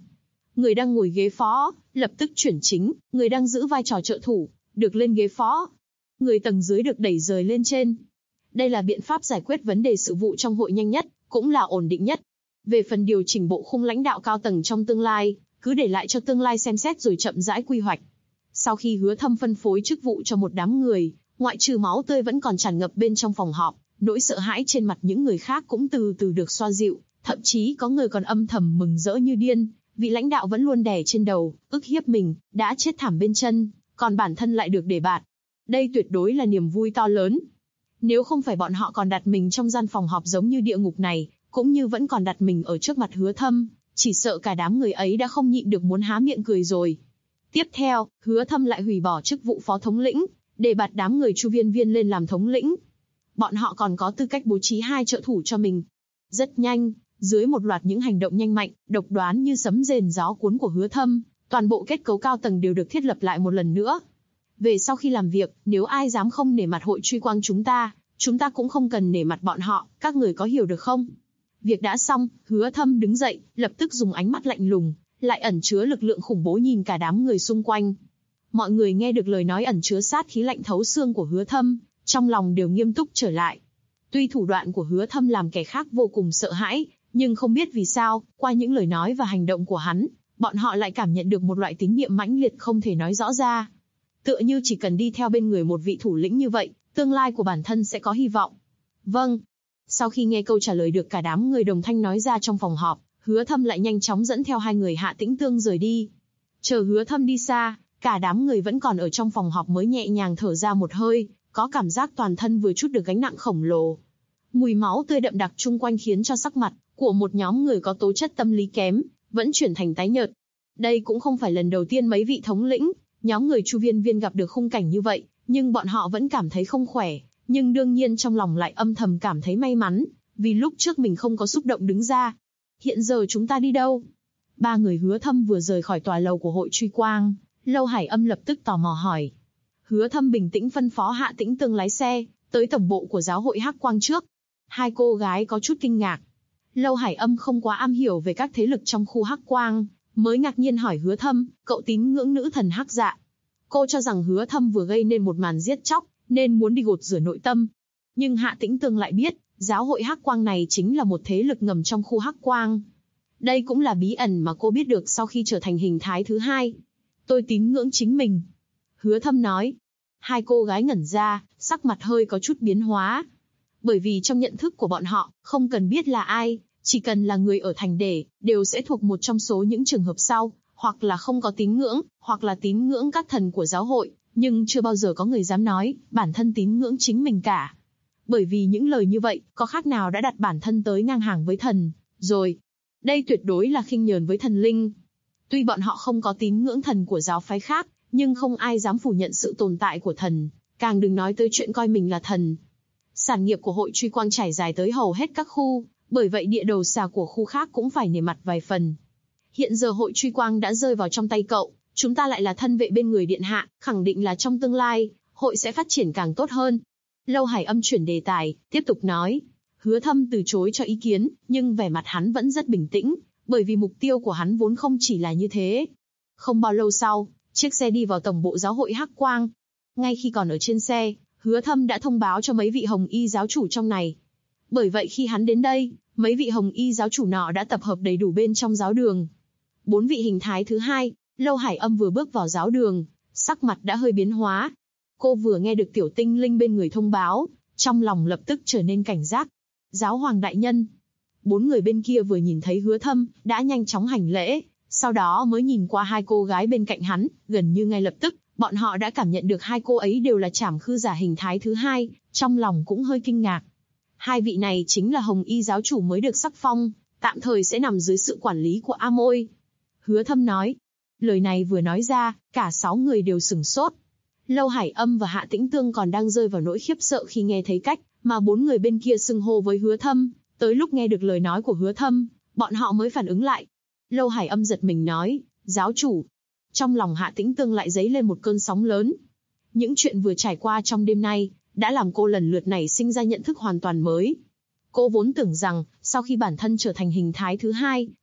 Người đang ngồi ghế phó, lập tức chuyển chính, người đang giữ vai trò trợ thủ, được lên ghế phó. Người tầng dưới được đẩy rời lên trên. Đây là biện pháp giải quyết vấn đề sự vụ trong hội nhanh nhất, cũng là ổn định nhất. Về phần điều chỉnh bộ khung lãnh đạo cao tầng trong tương lai, cứ để lại cho tương lai xem xét rồi chậm rãi quy hoạch. Sau khi Hứa Thâm phân phối chức vụ cho một đám người, ngoại trừ máu tươi vẫn còn tràn ngập bên trong phòng họp, nỗi sợ hãi trên mặt những người khác cũng từ từ được xoa dịu, thậm chí có người còn âm thầm mừng rỡ như điên, vị lãnh đạo vẫn luôn đè trên đầu, ức hiếp mình, đã chết thảm bên chân, còn bản thân lại được đề bạt. Đây tuyệt đối là niềm vui to lớn. Nếu không phải bọn họ còn đặt mình trong gian phòng họp giống như địa ngục này, cũng như vẫn còn đặt mình ở trước mặt Hứa Thâm, chỉ sợ cả đám người ấy đã không nhịn được muốn há miệng cười rồi. Tiếp theo, Hứa Thâm lại hủy bỏ chức vụ phó thống lĩnh, đề bạt đám người Chu Viên Viên lên làm thống lĩnh. Bọn họ còn có tư cách bố trí 2 trợ thủ cho mình. Rất nhanh, dưới một loạt những hành động nhanh mạnh, độc đoán như sấm rền gió cuốn của Hứa Thâm, toàn bộ kết cấu cao tầng đều được thiết lập lại một lần nữa. Về sau khi làm việc, nếu ai dám không nể mặt hội truy quang chúng ta cũng không cần nể mặt bọn họ, các người có hiểu được không? Việc đã xong, Hứa Thâm đứng dậy, lập tức dùng ánh mắt lạnh lùng, lại ẩn chứa lực lượng khủng bố nhìn cả đám người xung quanh. Mọi người nghe được lời nói ẩn chứa sát khí lạnh thấu xương của Hứa Thâm, trong lòng đều nghiêm túc trở lại. Tuy thủ đoạn của Hứa Thâm làm kẻ khác vô cùng sợ hãi, nhưng không biết vì sao, qua những lời nói và hành động của hắn, bọn họ lại cảm nhận được một loại tín niệm mãnh liệt không thể nói rõ ra. Tựa như chỉ cần đi theo bên người một vị thủ lĩnh như vậy, tương lai của bản thân sẽ có hy vọng. Vâng. Sau khi nghe câu trả lời được cả đám người đồng thanh nói ra trong phòng họp, Hứa Thâm lại nhanh chóng dẫn theo 2 người Hạ Tĩnh Tương rời đi. Chờ Hứa Thâm đi xa, cả đám người vẫn còn ở trong phòng họp mới nhẹ nhàng thở ra một hơi, có cảm giác toàn thân vừa chút được gánh nặng khổng lồ. Mùi máu tươi đậm đặc chung quanh khiến cho sắc mặt của một nhóm người có tố chất tâm lý kém vẫn chuyển thành tái nhợt. Đây cũng không phải lần đầu tiên mấy vị thống lĩnh, nhóm người Chu Viên Viên gặp được khung cảnh như vậy, nhưng bọn họ vẫn cảm thấy không khỏe, nhưng đương nhiên trong lòng lại âm thầm cảm thấy may mắn, vì lúc trước mình không có xúc động đứng ra. Hiện giờ chúng ta đi đâu? 3 người Hứa Thâm vừa rời khỏi tòa lầu của hội truy quang, Lâu Hải Âm lập tức tò mò hỏi. Hứa Thâm bình tĩnh phân phó Hạ Tĩnh Tương lái xe tới tổng bộ của giáo hội Hắc Quang trước. 2 cô gái có chút kinh ngạc. Lâu Hải Âm không quá am hiểu về các thế lực trong khu Hắc Quang, mới ngạc nhiên hỏi Hứa Thâm, cậu tín ngưỡng nữ thần Hắc Dạ? Cô cho rằng Hứa Thâm vừa gây nên một màn giết chóc, nên muốn đi gột rửa nội tâm. Nhưng Hạ Tĩnh Tương lại biết, giáo hội Hắc Quang này chính là một thế lực ngầm trong khu Hắc Quang. Đây cũng là bí ẩn mà cô biết được sau khi trở thành hình thái thứ 2. Tôi tín ngưỡng chính mình. Hứa Thâm nói. 2 cô gái ngẩn ra, sắc mặt hơi có chút biến hóa. Bởi vì trong nhận thức của bọn họ, không cần biết là ai, chỉ cần là người ở thành đề, đều sẽ thuộc một trong số những trường hợp sau, hoặc là không có tín ngưỡng, hoặc là tín ngưỡng các thần của giáo hội, nhưng chưa bao giờ có người dám nói, bản thân tín ngưỡng chính mình cả. Bởi vì những lời như vậy, có khác nào đã đặt bản thân tới ngang hàng với thần, rồi. Đây tuyệt đối là khinh nhờn với thần linh. Tuy bọn họ không có tín ngưỡng thần của giáo phái khác, nhưng không ai dám phủ nhận sự tồn tại của thần, càng đừng nói tới chuyện coi mình là thần. Sản nghiệp của hội truy quang trải dài tới hầu hết các khu, bởi vậy địa đầu xà của khu khác cũng phải nể mặt vài phần. Hiện giờ hội truy quang đã rơi vào trong tay cậu, chúng ta lại là thân vệ bên người điện hạ, khẳng định là trong tương lai, hội sẽ phát triển càng tốt hơn. Lâu Hải Âm chuyển đề tài, tiếp tục nói. Hứa Thâm từ chối cho ý kiến, nhưng vẻ mặt hắn vẫn rất bình tĩnh, bởi vì mục tiêu của hắn vốn không chỉ là như thế. Không bao lâu sau, chiếc xe đi vào tổng bộ giáo hội Hắc Quang. Ngay khi còn ở trên xe, Hứa Thâm đã thông báo cho mấy vị hồng y giáo chủ trong này. Bởi vậy khi hắn đến đây, mấy vị hồng y giáo chủ nọ đã tập hợp đầy đủ bên trong giáo đường. 4 vị hình thái thứ 2, Lâu Hải Âm vừa bước vào giáo đường, sắc mặt đã hơi biến hóa. Cô vừa nghe được tiểu tinh linh bên người thông báo, trong lòng lập tức trở nên cảnh giác. Giáo hoàng đại nhân. 4 người bên kia vừa nhìn thấy Hứa Thâm, đã nhanh chóng hành lễ, sau đó mới nhìn qua 2 cô gái bên cạnh hắn, gần như ngay lập tức, bọn họ đã cảm nhận được 2 cô ấy đều là trảm khư giả hình thái thứ 2, trong lòng cũng hơi kinh ngạc. 2 vị này chính là hồng y giáo chủ mới được sắc phong, tạm thời sẽ nằm dưới sự quản lý của Amoi. Hứa Thâm nói. Lời này vừa nói ra, cả 6 người đều sửng sốt. Lâu Hải Âm và Hạ Tĩnh Tương còn đang rơi vào nỗi khiếp sợ khi nghe thấy cách mà 4 người bên kia xưng hô với Hứa Thâm. Tới lúc nghe được lời nói của Hứa Thâm, bọn họ mới phản ứng lại. Lâu Hải Âm giật mình nói, giáo chủ. Trong lòng Hạ Tĩnh Tương lại dấy lên một cơn sóng lớn. Những chuyện vừa trải qua trong đêm nay, đã làm cô lần lượt nảy sinh ra nhận thức hoàn toàn mới. Cô vốn tưởng rằng, sau khi bản thân trở thành hình thái thứ 2,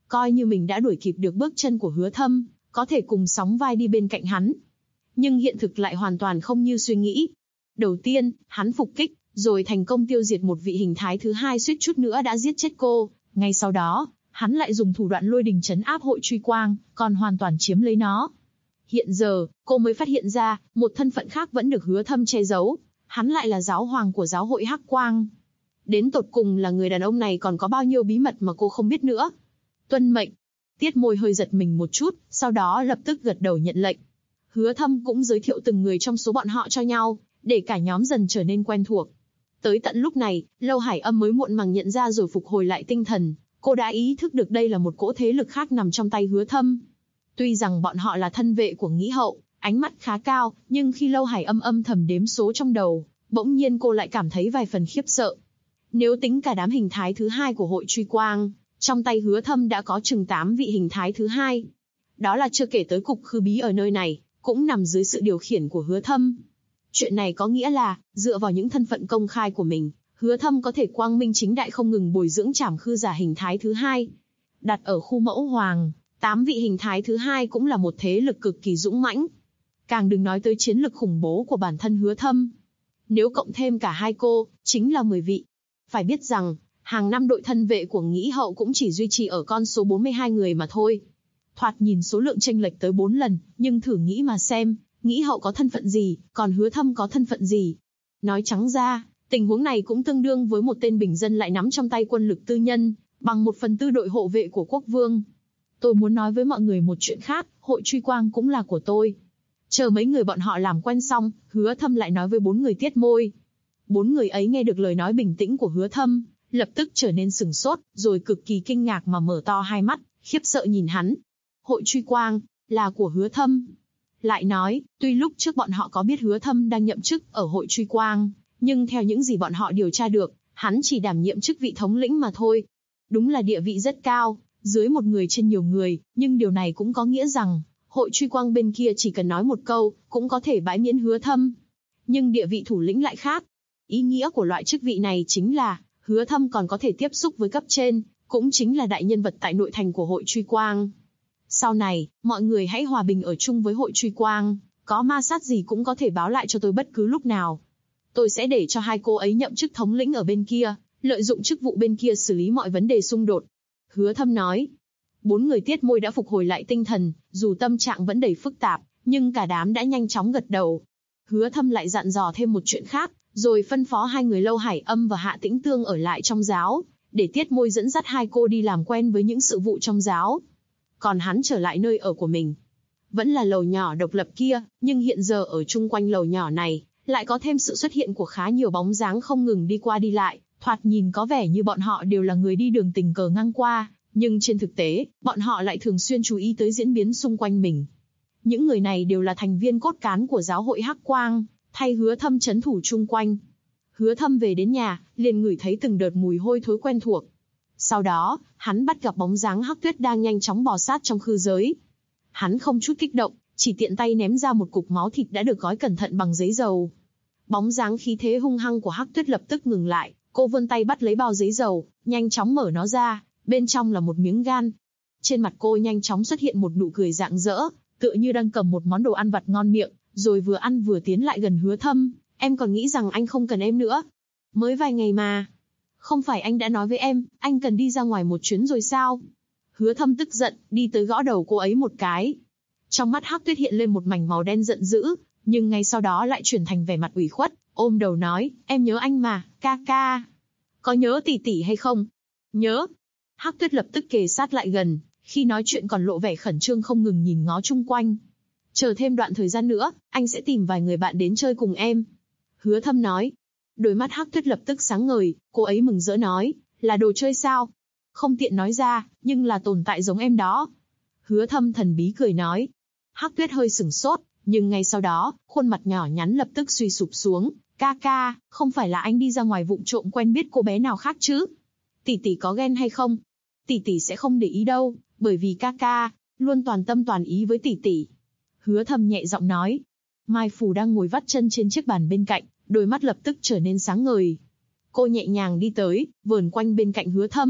coi như mình đã đuổi kịp được bước chân của Hứa Thâm, có thể cùng sóng vai đi bên cạnh hắn. Nhưng hiện thực lại hoàn toàn không như suy nghĩ. Đầu tiên, hắn phục kích, rồi thành công tiêu diệt một vị hình thái thứ hai suýt chút nữa đã giết chết cô. Ngay sau đó, hắn lại dùng thủ đoạn lôi đình trấn áp hội truy quang, còn hoàn toàn chiếm lấy nó. Hiện giờ, cô mới phát hiện ra, một thân phận khác vẫn được Hứa Thâm che giấu. Hắn lại là giáo hoàng của giáo hội Hắc Quang. Đến tột cùng là người đàn ông này còn có bao nhiêu bí mật mà cô không biết nữa. Tuân mệnh. Tiết Môi hơi giật mình một chút, sau đó lập tức gật đầu nhận lệnh. Hứa Thâm cũng giới thiệu từng người trong số bọn họ cho nhau, để cả nhóm dần trở nên quen thuộc. Tới tận lúc này, Lâu Hải Âm mới muộn màng nhận ra rồi phục hồi lại tinh thần. Cô đã ý thức được đây là một cỗ thế lực khác nằm trong tay Hứa Thâm. Tuy rằng bọn họ là thân vệ của Nghĩ Hậu, ánh mắt khá cao, nhưng khi Lâu Hải Âm âm thầm đếm số trong đầu, bỗng nhiên cô lại cảm thấy vài phần khiếp sợ. Nếu tính cả đám hình thái thứ hai của hội truy quang, trong tay Hứa Thâm đã có chừng 8 vị hình thái thứ hai. Đó là chưa kể tới cục khư bí ở nơi này, cũng nằm dưới sự điều khiển của Hứa Thâm. Chuyện này có nghĩa là, dựa vào những thân phận công khai của mình, Hứa Thâm có thể quang minh chính đại không ngừng bồi dưỡng trảm khư giả hình thái thứ hai. Đặt ở khu mẫu hoàng, 8 vị hình thái thứ hai cũng là một thế lực cực kỳ dũng mãnh. Càng đừng nói tới chiến lực khủng bố của bản thân Hứa Thâm. Nếu cộng thêm cả hai cô, chính là 10 vị. Phải biết rằng, hàng năm đội thân vệ của Nghĩ Hậu cũng chỉ duy trì ở con số 42 người mà thôi. Thoạt nhìn số lượng chênh lệch tới 4 lần, nhưng thử nghĩ mà xem, Nghĩ Hậu có thân phận gì, còn Hứa Thâm có thân phận gì. Nói trắng ra, tình huống này cũng tương đương với một tên bình dân lại nắm trong tay quân lực tư nhân, bằng 1/4 đội hộ vệ của quốc vương. Tôi muốn nói với mọi người một chuyện khác, hội truy quang cũng là của tôi. Chờ mấy người bọn họ làm quen xong, Hứa Thâm lại nói với 4 người Tiết Môi. 4 người ấy nghe được lời nói bình tĩnh của Hứa Thâm, lập tức trở nên sửng sốt, rồi cực kỳ kinh ngạc mà mở to hai mắt, khiếp sợ nhìn hắn. Hội truy quang, là của Hứa Thâm. Lại nói, tuy lúc trước bọn họ có biết Hứa Thâm đang nhậm chức ở hội truy quang, nhưng theo những gì bọn họ điều tra được, hắn chỉ đảm nhiệm chức vị thống lĩnh mà thôi. Đúng là địa vị rất cao, dưới một người trên nhiều người, nhưng điều này cũng có nghĩa rằng, hội truy quang bên kia chỉ cần nói một câu, cũng có thể bãi miễn Hứa Thâm. Nhưng địa vị thủ lĩnh lại khác. Ý nghĩa của loại chức vị này chính là, Hứa Thâm còn có thể tiếp xúc với cấp trên, cũng chính là đại nhân vật tại nội thành của hội truy quang. Sau này, mọi người hãy hòa bình ở chung với hội truy quang, có ma sát gì cũng có thể báo lại cho tôi bất cứ lúc nào. Tôi sẽ để cho hai cô ấy nhậm chức thống lĩnh ở bên kia, lợi dụng chức vụ bên kia xử lý mọi vấn đề xung đột. Hứa Thâm nói. 4 người Tiết Môi đã phục hồi lại tinh thần, dù tâm trạng vẫn đầy phức tạp, nhưng cả đám đã nhanh chóng gật đầu. Hứa Thâm lại dặn dò thêm một chuyện khác, rồi phân phó hai người Lâu Hải Âm và Hạ Tĩnh Tương ở lại trong giáo, để Tiết Môi dẫn dắt hai cô đi làm quen với những sự vụ trong giáo. Còn hắn trở lại nơi ở của mình. Vẫn là lầu nhỏ độc lập kia, nhưng hiện giờ ở chung quanh lầu nhỏ này, lại có thêm sự xuất hiện của khá nhiều bóng dáng không ngừng đi qua đi lại, thoạt nhìn có vẻ như bọn họ đều là người đi đường tình cờ ngang qua, nhưng trên thực tế, bọn họ lại thường xuyên chú ý tới diễn biến xung quanh mình. Những người này đều là thành viên cốt cán của giáo hội Hắc Quang, thay Hứa Thâm trấn thủ chung quanh. Hứa Thâm về đến nhà, liền ngửi thấy từng đợt mùi hôi thối quen thuộc. Sau đó, hắn bắt gặp bóng dáng Hắc Tuyết đang nhanh chóng bò sát trong khư giới. Hắn không chút kích động, chỉ tiện tay ném ra một cục máu thịt đã được gói cẩn thận bằng giấy dầu. Bóng dáng khí thế hung hăng của Hắc Tuyết lập tức ngừng lại, cô vươn tay bắt lấy bao giấy dầu, nhanh chóng mở nó ra, bên trong là một miếng gan. Trên mặt cô nhanh chóng xuất hiện một nụ cười rạng rỡ, tựa như đang cầm một món đồ ăn vặt ngon miệng, rồi vừa ăn vừa tiến lại gần Hứa Thâm. Em còn nghĩ rằng anh không cần em nữa. Mới vài ngày mà. Không phải anh đã nói với em, anh cần đi ra ngoài một chuyến rồi sao? Hứa Thâm tức giận, đi tới gõ đầu cô ấy một cái. Trong mắt Hắc Tuyết hiện lên một mảnh màu đen giận dữ, nhưng ngay sau đó lại chuyển thành vẻ mặt ủy khuất, ôm đầu nói, em nhớ anh mà, ca ca. Có nhớ tỷ tỷ hay không? Nhớ. Hắc Tuyết lập tức kề sát lại gần, khi nói chuyện còn lộ vẻ khẩn trương không ngừng nhìn ngó chung quanh. Chờ thêm đoạn thời gian nữa, anh sẽ tìm vài người bạn đến chơi cùng em. Hứa Thâm nói. Đôi mắt Hắc Tuyết lập tức sáng ngời, cô ấy mừng rỡ nói, là đồ chơi sao? Không tiện nói ra, nhưng là tồn tại giống em đó. Hứa Thâm thần bí cười nói. Hắc Tuyết hơi sửng sốt, nhưng ngay sau đó, khuôn mặt nhỏ nhắn lập tức suy sụp xuống. Ca ca, không phải là anh đi ra ngoài vụng trộm quen biết cô bé nào khác chứ? Tỷ tỷ có ghen hay không? Tỷ tỷ sẽ không để ý đâu, bởi vì ca ca luôn toàn tâm toàn ý với tỷ tỷ. Hứa Thâm nhẹ giọng nói. Mai Phù đang ngồi vắt chân trên chiếc bàn bên cạnh, đôi mắt lập tức trở nên sáng ngời. Cô nhẹ nhàng đi tới, vờn quanh bên cạnh Hứa Thâm,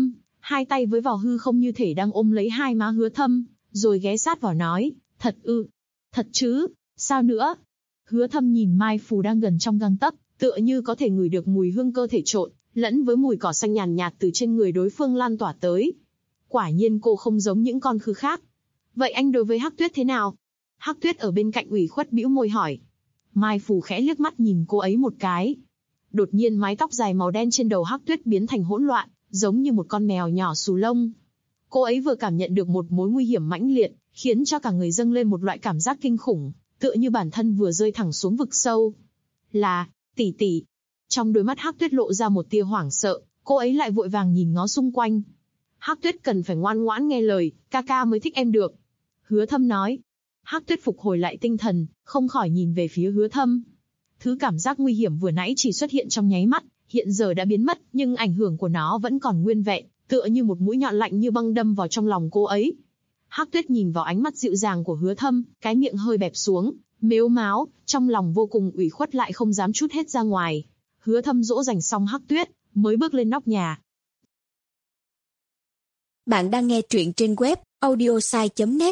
hai tay với vào hư không như thể đang ôm lấy hai má Hứa Thâm, rồi ghé sát vào nói, thật ư, thật chứ, sao nữa? Hứa Thâm nhìn Mai Phù đang gần trong gang tấc, tựa như có thể ngửi được mùi hương cơ thể trộn, lẫn với mùi cỏ xanh nhàn nhạt từ trên người đối phương lan tỏa tới. Quả nhiên cô không giống những con khư khác. Vậy anh đối với Hắc Tuyết thế nào? Hắc Tuyết ở bên cạnh ủy khuất bĩu môi hỏi. Mai Phù khẽ liếc mắt nhìn cô ấy một cái. Đột nhiên mái tóc dài màu đen trên đầu Hắc Tuyết biến thành hỗn loạn, giống như một con mèo nhỏ xù lông. Cô ấy vừa cảm nhận được một mối nguy hiểm mãnh liệt, khiến cho cả người dâng lên một loại cảm giác kinh khủng, tựa như bản thân vừa rơi thẳng xuống vực sâu. Là, tỷ tỷ. Trong đôi mắt Hắc Tuyết lộ ra một tia hoảng sợ, cô ấy lại vội vàng nhìn ngó xung quanh. Hắc Tuyết cần phải ngoan ngoãn nghe lời, ca ca mới thích em được. Hứa Thâm nói. Hắc Tuyết phục hồi lại tinh thần, không khỏi nhìn về phía Hứa Thâm. Thứ cảm giác nguy hiểm vừa nãy chỉ xuất hiện trong nháy mắt, hiện giờ đã biến mất, nhưng ảnh hưởng của nó vẫn còn nguyên vẹn, tựa như một mũi nhọn lạnh như băng đâm vào trong lòng cô ấy. Hắc Tuyết nhìn vào ánh mắt dịu dàng của Hứa Thâm, cái miệng hơi bẹp xuống, mếu máo, trong lòng vô cùng ủy khuất lại không dám trút hết ra ngoài. Hứa Thâm dỗ dành xong Hắc Tuyết, mới bước lên nóc nhà. Bạn đang nghe truyện trên web audiosai.net.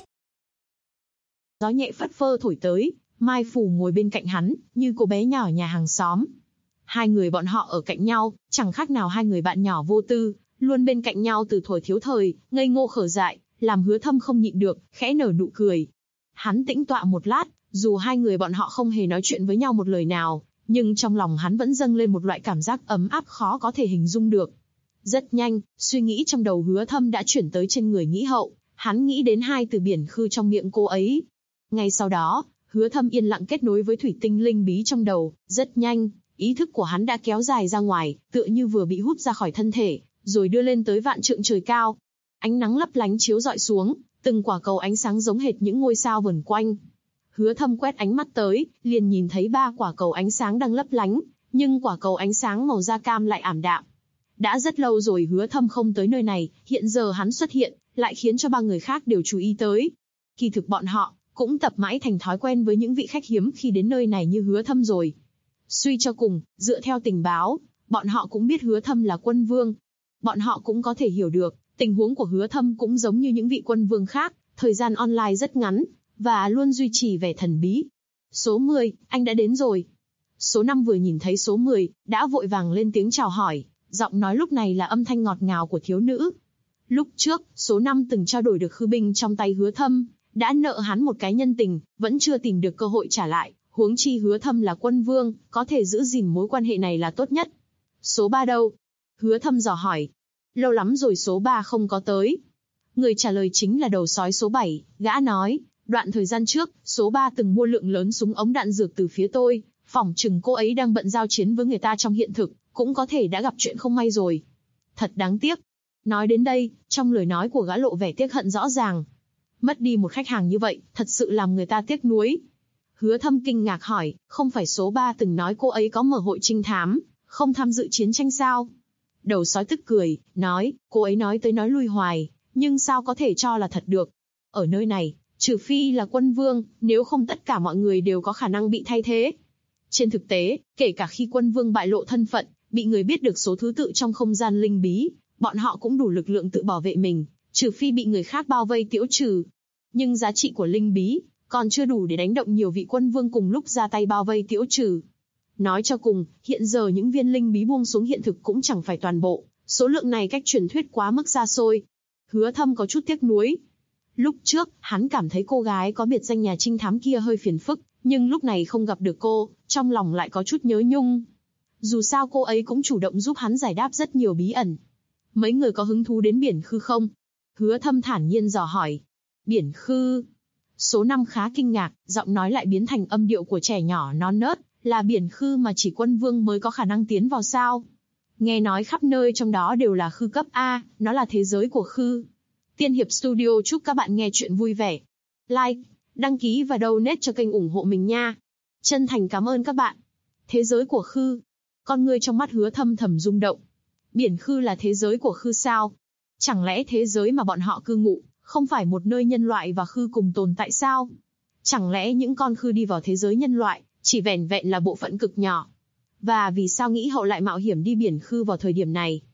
Gió nhẹ phất phơ thổi tới, Mai Phù ngồi bên cạnh hắn, như cô bé nhỏ nhà hàng xóm. Hai người bọn họ ở cạnh nhau, chẳng khác nào hai người bạn nhỏ vô tư, luôn bên cạnh nhau từ thuở thiếu thời, ngây ngô khờ dại, làm Hứa Thâm không nhịn được, khẽ nở nụ cười. Hắn tĩnh tọa một lát, dù hai người bọn họ không hề nói chuyện với nhau một lời nào, nhưng trong lòng hắn vẫn dâng lên một loại cảm giác ấm áp khó có thể hình dung được. Rất nhanh, suy nghĩ trong đầu Hứa Thâm đã chuyển tới trên người Nghĩ Hậu, hắn nghĩ đến hai từ biển khư trong miệng cô ấy. Ngay sau đó, Hứa Thâm yên lặng kết nối với thủy tinh linh bí trong đầu, rất nhanh, ý thức của hắn đã kéo dài ra ngoài, tựa như vừa bị hút ra khỏi thân thể, rồi đưa lên tới vạn trượng trời cao. Ánh nắng lấp lánh chiếu rọi xuống, từng quả cầu ánh sáng giống hệt những ngôi sao vần quanh. Hứa Thâm quét ánh mắt tới, liền nhìn thấy 3 quả cầu ánh sáng đang lấp lánh, nhưng quả cầu ánh sáng màu da cam lại ảm đạm. Đã rất lâu rồi Hứa Thâm không tới nơi này, hiện giờ hắn xuất hiện, lại khiến cho 3 người khác đều chú ý tới. Kỳ thực bọn họ cũng tập mãi thành thói quen với những vị khách hiếm khi đến nơi này như Hứa Thâm rồi. Suy cho cùng, dựa theo tình báo, bọn họ cũng biết Hứa Thâm là quân vương. Bọn họ cũng có thể hiểu được, tình huống của Hứa Thâm cũng giống như những vị quân vương khác, thời gian online rất ngắn, và luôn duy trì vẻ thần bí. Số 10, anh đã đến rồi. Số 5 vừa nhìn thấy số 10, đã vội vàng lên tiếng chào hỏi, giọng nói lúc này là âm thanh ngọt ngào của thiếu nữ. Lúc trước, số 5 từng trao đổi được khư binh trong tay Hứa Thâm, đã nợ hắn một cái nhân tình, vẫn chưa tìm được cơ hội trả lại, huống chi Hứa Thâm là quân vương, có thể giữ gìn mối quan hệ này là tốt nhất. Số 3 đâu? Hứa Thâm dò hỏi. Lâu lắm rồi số 3 không có tới. Người trả lời chính là đầu sói số 7, gã nói, đoạn thời gian trước, số 3 từng mua lượng lớn súng ống đạn dược từ phía tôi, phỏng chừng cô ấy đang bận giao chiến với người ta trong hiện thực, cũng có thể đã gặp chuyện không may rồi. Thật đáng tiếc. Nói đến đây, trong lời nói của gã lộ vẻ tiếc hận rõ ràng. Mất đi một khách hàng như vậy, thật sự làm người ta tiếc nuối. Hứa Thâm kinh ngạc hỏi, không phải số 3 từng nói cô ấy có mở hội trinh thám, không tham dự chiến tranh sao? Đầu sói tức cười, nói, cô ấy nói tới nói lui hoài, nhưng sao có thể cho là thật được? Ở nơi này, trừ phi là quân vương, nếu không tất cả mọi người đều có khả năng bị thay thế. Trên thực tế, kể cả khi quân vương bại lộ thân phận, bị người biết được số thứ tự trong không gian linh bí, bọn họ cũng đủ lực lượng tự bảo vệ mình, trừ phi bị người khác bao vây tiễu trừ. Nhưng giá trị của linh bí còn chưa đủ để đánh động nhiều vị quân vương cùng lúc ra tay bao vây tiễu trừ. Nói cho cùng, hiện giờ những viên linh bí buông xuống hiện thực cũng chẳng phải toàn bộ, số lượng này cách truyền thuyết quá mức xa xôi. Hứa Thâm có chút tiếc nuối. Lúc trước, hắn cảm thấy cô gái có biệt danh nhà trinh thám kia hơi phiền phức, nhưng lúc này không gặp được cô, trong lòng lại có chút nhớ nhung. Dù sao cô ấy cũng chủ động giúp hắn giải đáp rất nhiều bí ẩn. Mấy người có hứng thú đến biển khư không? Hứa Thâm thản nhiên dò hỏi. Biển khư? Số 5 khá kinh ngạc, giọng nói lại biến thành âm điệu của trẻ nhỏ non nớt, là biển khư mà chỉ quân vương mới có khả năng tiến vào sao? Nghe nói khắp nơi trong đó đều là khư cấp A, nó là thế giới của khư. Tiên Hiệp Studio chúc các bạn nghe chuyện vui vẻ. Like, đăng ký và donate cho kênh ủng hộ mình nha. Chân thành cảm ơn các bạn. Thế giới của khư. Con người trong mắt Hứa Thâm thầm rung động. Biển khư là thế giới của khư sao? Chẳng lẽ thế giới mà bọn họ cư ngụ, không phải một nơi nhân loại và khư cùng tồn tại sao? Chẳng lẽ những con khư đi vào thế giới nhân loại, chỉ vẻn vẹn là bộ phận cực nhỏ? Và vì sao Nghĩ Hậu lại mạo hiểm đi biển khư vào thời điểm này?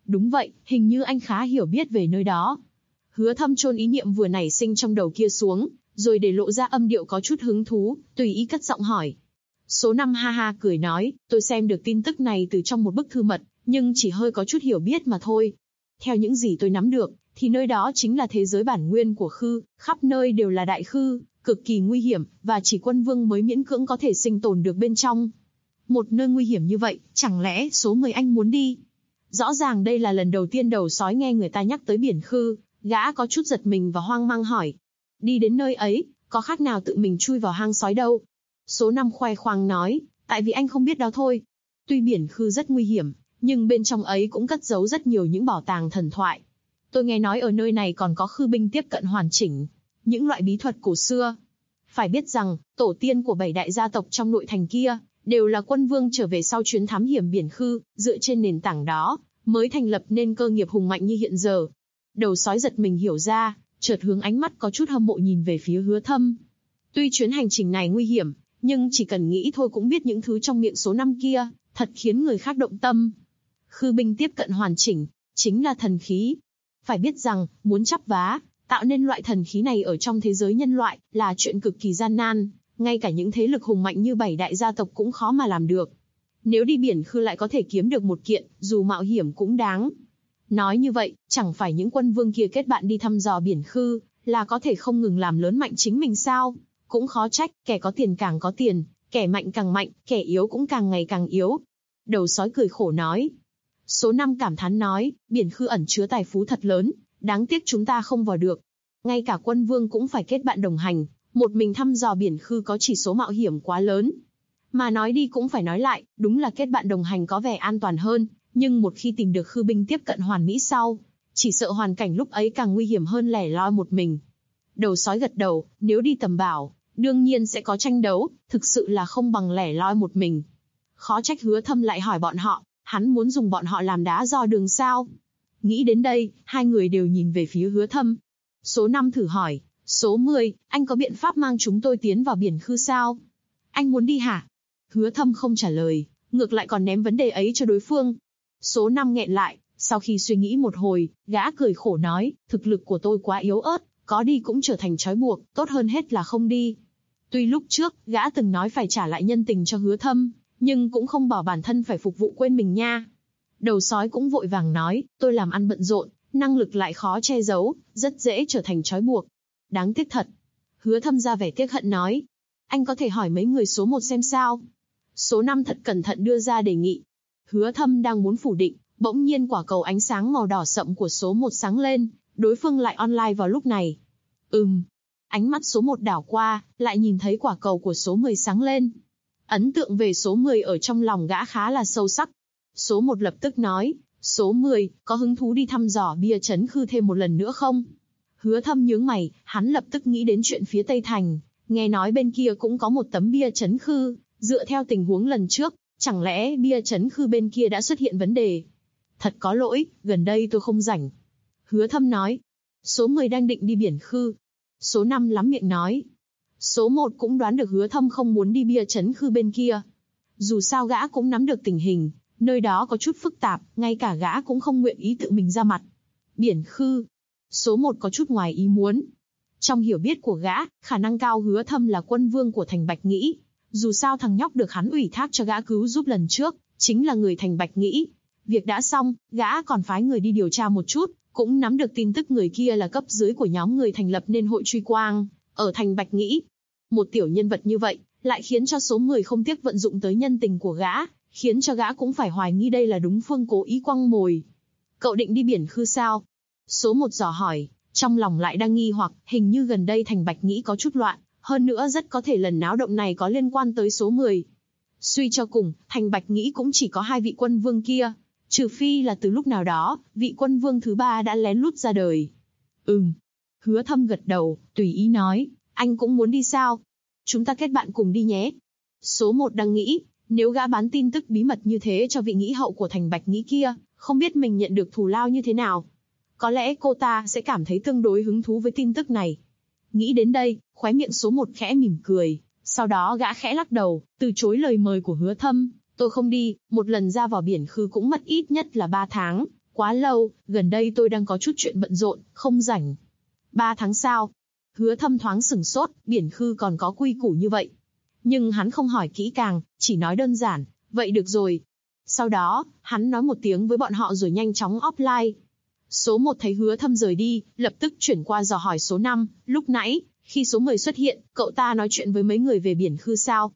Đúng vậy, hình như anh khá hiểu biết về nơi đó. Hứa Thâm chôn ý niệm vừa nảy sinh trong đầu kia xuống, rồi để lộ ra âm điệu có chút hứng thú, tùy ý cất giọng hỏi. Số 5 ha ha cười nói, tôi xem được tin tức này từ trong một bức thư mật, nhưng chỉ hơi có chút hiểu biết mà thôi. Theo những gì tôi nắm được, thì nơi đó chính là thế giới bản nguyên của Khư, khắp nơi đều là đại Khư, cực kỳ nguy hiểm, và chỉ quân vương mới miễn cưỡng có thể sinh tồn được bên trong. Một nơi nguy hiểm như vậy, chẳng lẽ số 10 anh muốn đi? Rõ ràng đây là lần đầu tiên đầu sói nghe người ta nhắc tới biển Khư, gã có chút giật mình và hoang mang hỏi. Đi đến nơi ấy, có khác nào tự mình chui vào hang sói đâu? Số 5 khoe khoang nói, tại vì anh không biết đó thôi. Tuy biển Khư rất nguy hiểm, nhưng bên trong ấy cũng cất giấu rất nhiều những bảo tàng thần thoại. Tôi nghe nói ở nơi này còn có khư binh tiếp cận hoàn chỉnh, những loại bí thuật cổ xưa. Phải biết rằng, tổ tiên của 7 đại gia tộc trong nội thành kia, đều là quân vương trở về sau chuyến thám hiểm biển Khư, dựa trên nền tảng đó, mới thành lập nên cơ nghiệp hùng mạnh như hiện giờ. Đầu sói giật mình hiểu ra, chợt hướng ánh mắt có chút hâm mộ nhìn về phía Hứa Thâm. Tuy chuyến hành trình này nguy hiểm, nhưng chỉ cần nghĩ thôi cũng biết những thứ trong miệng số 5 kia, thật khiến người khác động tâm. Khư binh tiếp cận hoàn chỉnh, chính là thần khí. Phải biết rằng, muốn chắp vá, tạo nên loại thần khí này ở trong thế giới nhân loại, là chuyện cực kỳ gian nan, ngay cả những thế lực hùng mạnh như 7 đại gia tộc cũng khó mà làm được. Nếu đi biển Khư lại có thể kiếm được một kiện, dù mạo hiểm cũng đáng. Nói như vậy, chẳng phải những quân vương kia kết bạn đi thăm dò biển Khư, là có thể không ngừng làm lớn mạnh chính mình sao? Cũng khó trách, kẻ có tiền càng có tiền, kẻ mạnh càng mạnh, kẻ yếu cũng càng ngày càng yếu. Đầu sói cười khổ nói. Số 5 cảm thán nói, biển Khư ẩn chứa tài phú thật lớn, đáng tiếc chúng ta không vào được. Ngay cả quân vương cũng phải kết bạn đồng hành, một mình thăm dò biển Khư có chỉ số mạo hiểm quá lớn. Mà nói đi cũng phải nói lại, đúng là kết bạn đồng hành có vẻ an toàn hơn, nhưng một khi tìm được khư binh tiếp cận hoàn mỹ sau, chỉ sợ hoàn cảnh lúc ấy càng nguy hiểm hơn lẻ loi một mình. Đầu sói gật đầu, nếu đi tầm bảo, đương nhiên sẽ có tranh đấu, thực sự là không bằng lẻ loi một mình. Khó trách Hứa Thâm lại hỏi bọn họ, hắn muốn dùng bọn họ làm đá dò đường sao? Nghĩ đến đây, hai người đều nhìn về phía Hứa Thâm. Số 5 thử hỏi, số 10, anh có biện pháp mang chúng tôi tiến vào biển Khư sao? Anh muốn đi hả? Hứa Thâm không trả lời, ngược lại còn ném vấn đề ấy cho đối phương. Số 5 nghẹn lại, sau khi suy nghĩ một hồi, gã cười khổ nói, thực lực của tôi quá yếu ớt, có đi cũng trở thành trói buộc, tốt hơn hết là không đi. Tuy lúc trước, gã từng nói phải trả lại nhân tình cho Hứa Thâm, nhưng cũng không bảo bản thân phải phục vụ quên mình nha. Đầu sói cũng vội vàng nói, tôi làm ăn bận rộn, năng lực lại khó che giấu, rất dễ trở thành trói buộc. Đáng tiếc thật. Hứa Thâm ra vẻ tiếc hận nói, anh có thể hỏi mấy người số 1 xem sao. Số 5 thật cẩn thận đưa ra đề nghị. Hứa Thâm đang muốn phủ định, bỗng nhiên quả cầu ánh sáng màu đỏ sậm của số 1 sáng lên, đối phương lại online vào lúc này. Ánh mắt số 1 đảo qua, lại nhìn thấy quả cầu của số 10 sáng lên. Ấn tượng về số 10 ở trong lòng gã khá là sâu sắc. Số 1 lập tức nói, số 10, có hứng thú đi thăm dò bia trấn Khư thêm một lần nữa không? Hứa Thâm nhướng mày, hắn lập tức nghĩ đến chuyện phía Tây Thành, nghe nói bên kia cũng có một tấm bia trấn Khư, dựa theo tình huống lần trước, chẳng lẽ bia trấn Khư bên kia đã xuất hiện vấn đề? Thật có lỗi, gần đây tôi không rảnh. Hứa Thâm nói, số 10 đang định đi biển Khư. Số 5 lắm miệng nói. Số 1 cũng đoán được Hứa Thâm không muốn đi bia trấn Khư bên kia. Dù sao gã cũng nắm được tình hình, nơi đó có chút phức tạp, ngay cả gã cũng không nguyện ý tự mình ra mặt. Biển Khư. Số 1 có chút ngoài ý muốn. Trong hiểu biết của gã, khả năng cao Hứa Thâm là quân vương của thành Bạch Nghĩ. Dù sao thằng nhóc được hắn ủy thác cho gã cứu giúp lần trước, chính là người thành Bạch Nghĩ. Việc đã xong, gã còn phái người đi điều tra một chút, cũng nắm được tin tức người kia là cấp dưới của nhóm người thành lập nên hội truy quang, ở thành Bạch Nghĩ. Một tiểu nhân vật như vậy, lại khiến cho số 10 không tiếc vận dụng tới nhân tình của gã, khiến cho gã cũng phải hoài nghi đây là đúng phương cố ý quăng mồi. Cậu định đi biển Khư sao? Số 1 dò hỏi, trong lòng lại đang nghi hoặc, hình như gần đây thành Bạch Nghĩ có chút loạn, hơn nữa rất có thể lần náo động này có liên quan tới số 10. Suy cho cùng, thành Bạch Nghĩ cũng chỉ có 2 vị quân vương kia, trừ phi là từ lúc nào đó, vị quân vương thứ 3 đã lén lút ra đời. Hứa Thâm gật đầu, tùy ý nói, anh cũng muốn đi sao? Chúng ta kết bạn cùng đi nhé. Số 1 đang nghĩ, nếu gã bán tin tức bí mật như thế cho vị nghĩ hậu của thành Bạch Nghĩ kia, không biết mình nhận được thù lao như thế nào. Có lẽ cô ta sẽ cảm thấy tương đối hứng thú với tin tức này. Nghĩ đến đây, khóe miệng số 1 khẽ mỉm cười, sau đó gã khẽ lắc đầu, từ chối lời mời của Hứa Thâm. Tôi không đi, một lần ra vào biển Khư cũng mất ít nhất là 3 tháng, Quá lâu, gần đây tôi đang có chút chuyện bận rộn, không rảnh. 3 tháng sau. Hứa Thâm thoáng sửng sốt, Biển Khư còn có quy củ như vậy. Nhưng hắn không hỏi kỹ càng, chỉ nói đơn giản, vậy được rồi. Sau đó, hắn nói một tiếng với bọn họ rồi nhanh chóng offline. Số 1 thấy Hứa Thâm rời đi, lập tức chuyển qua dò hỏi số 5, lúc nãy, khi số 10 xuất hiện, cậu ta nói chuyện với mấy người về Biển Khư sao?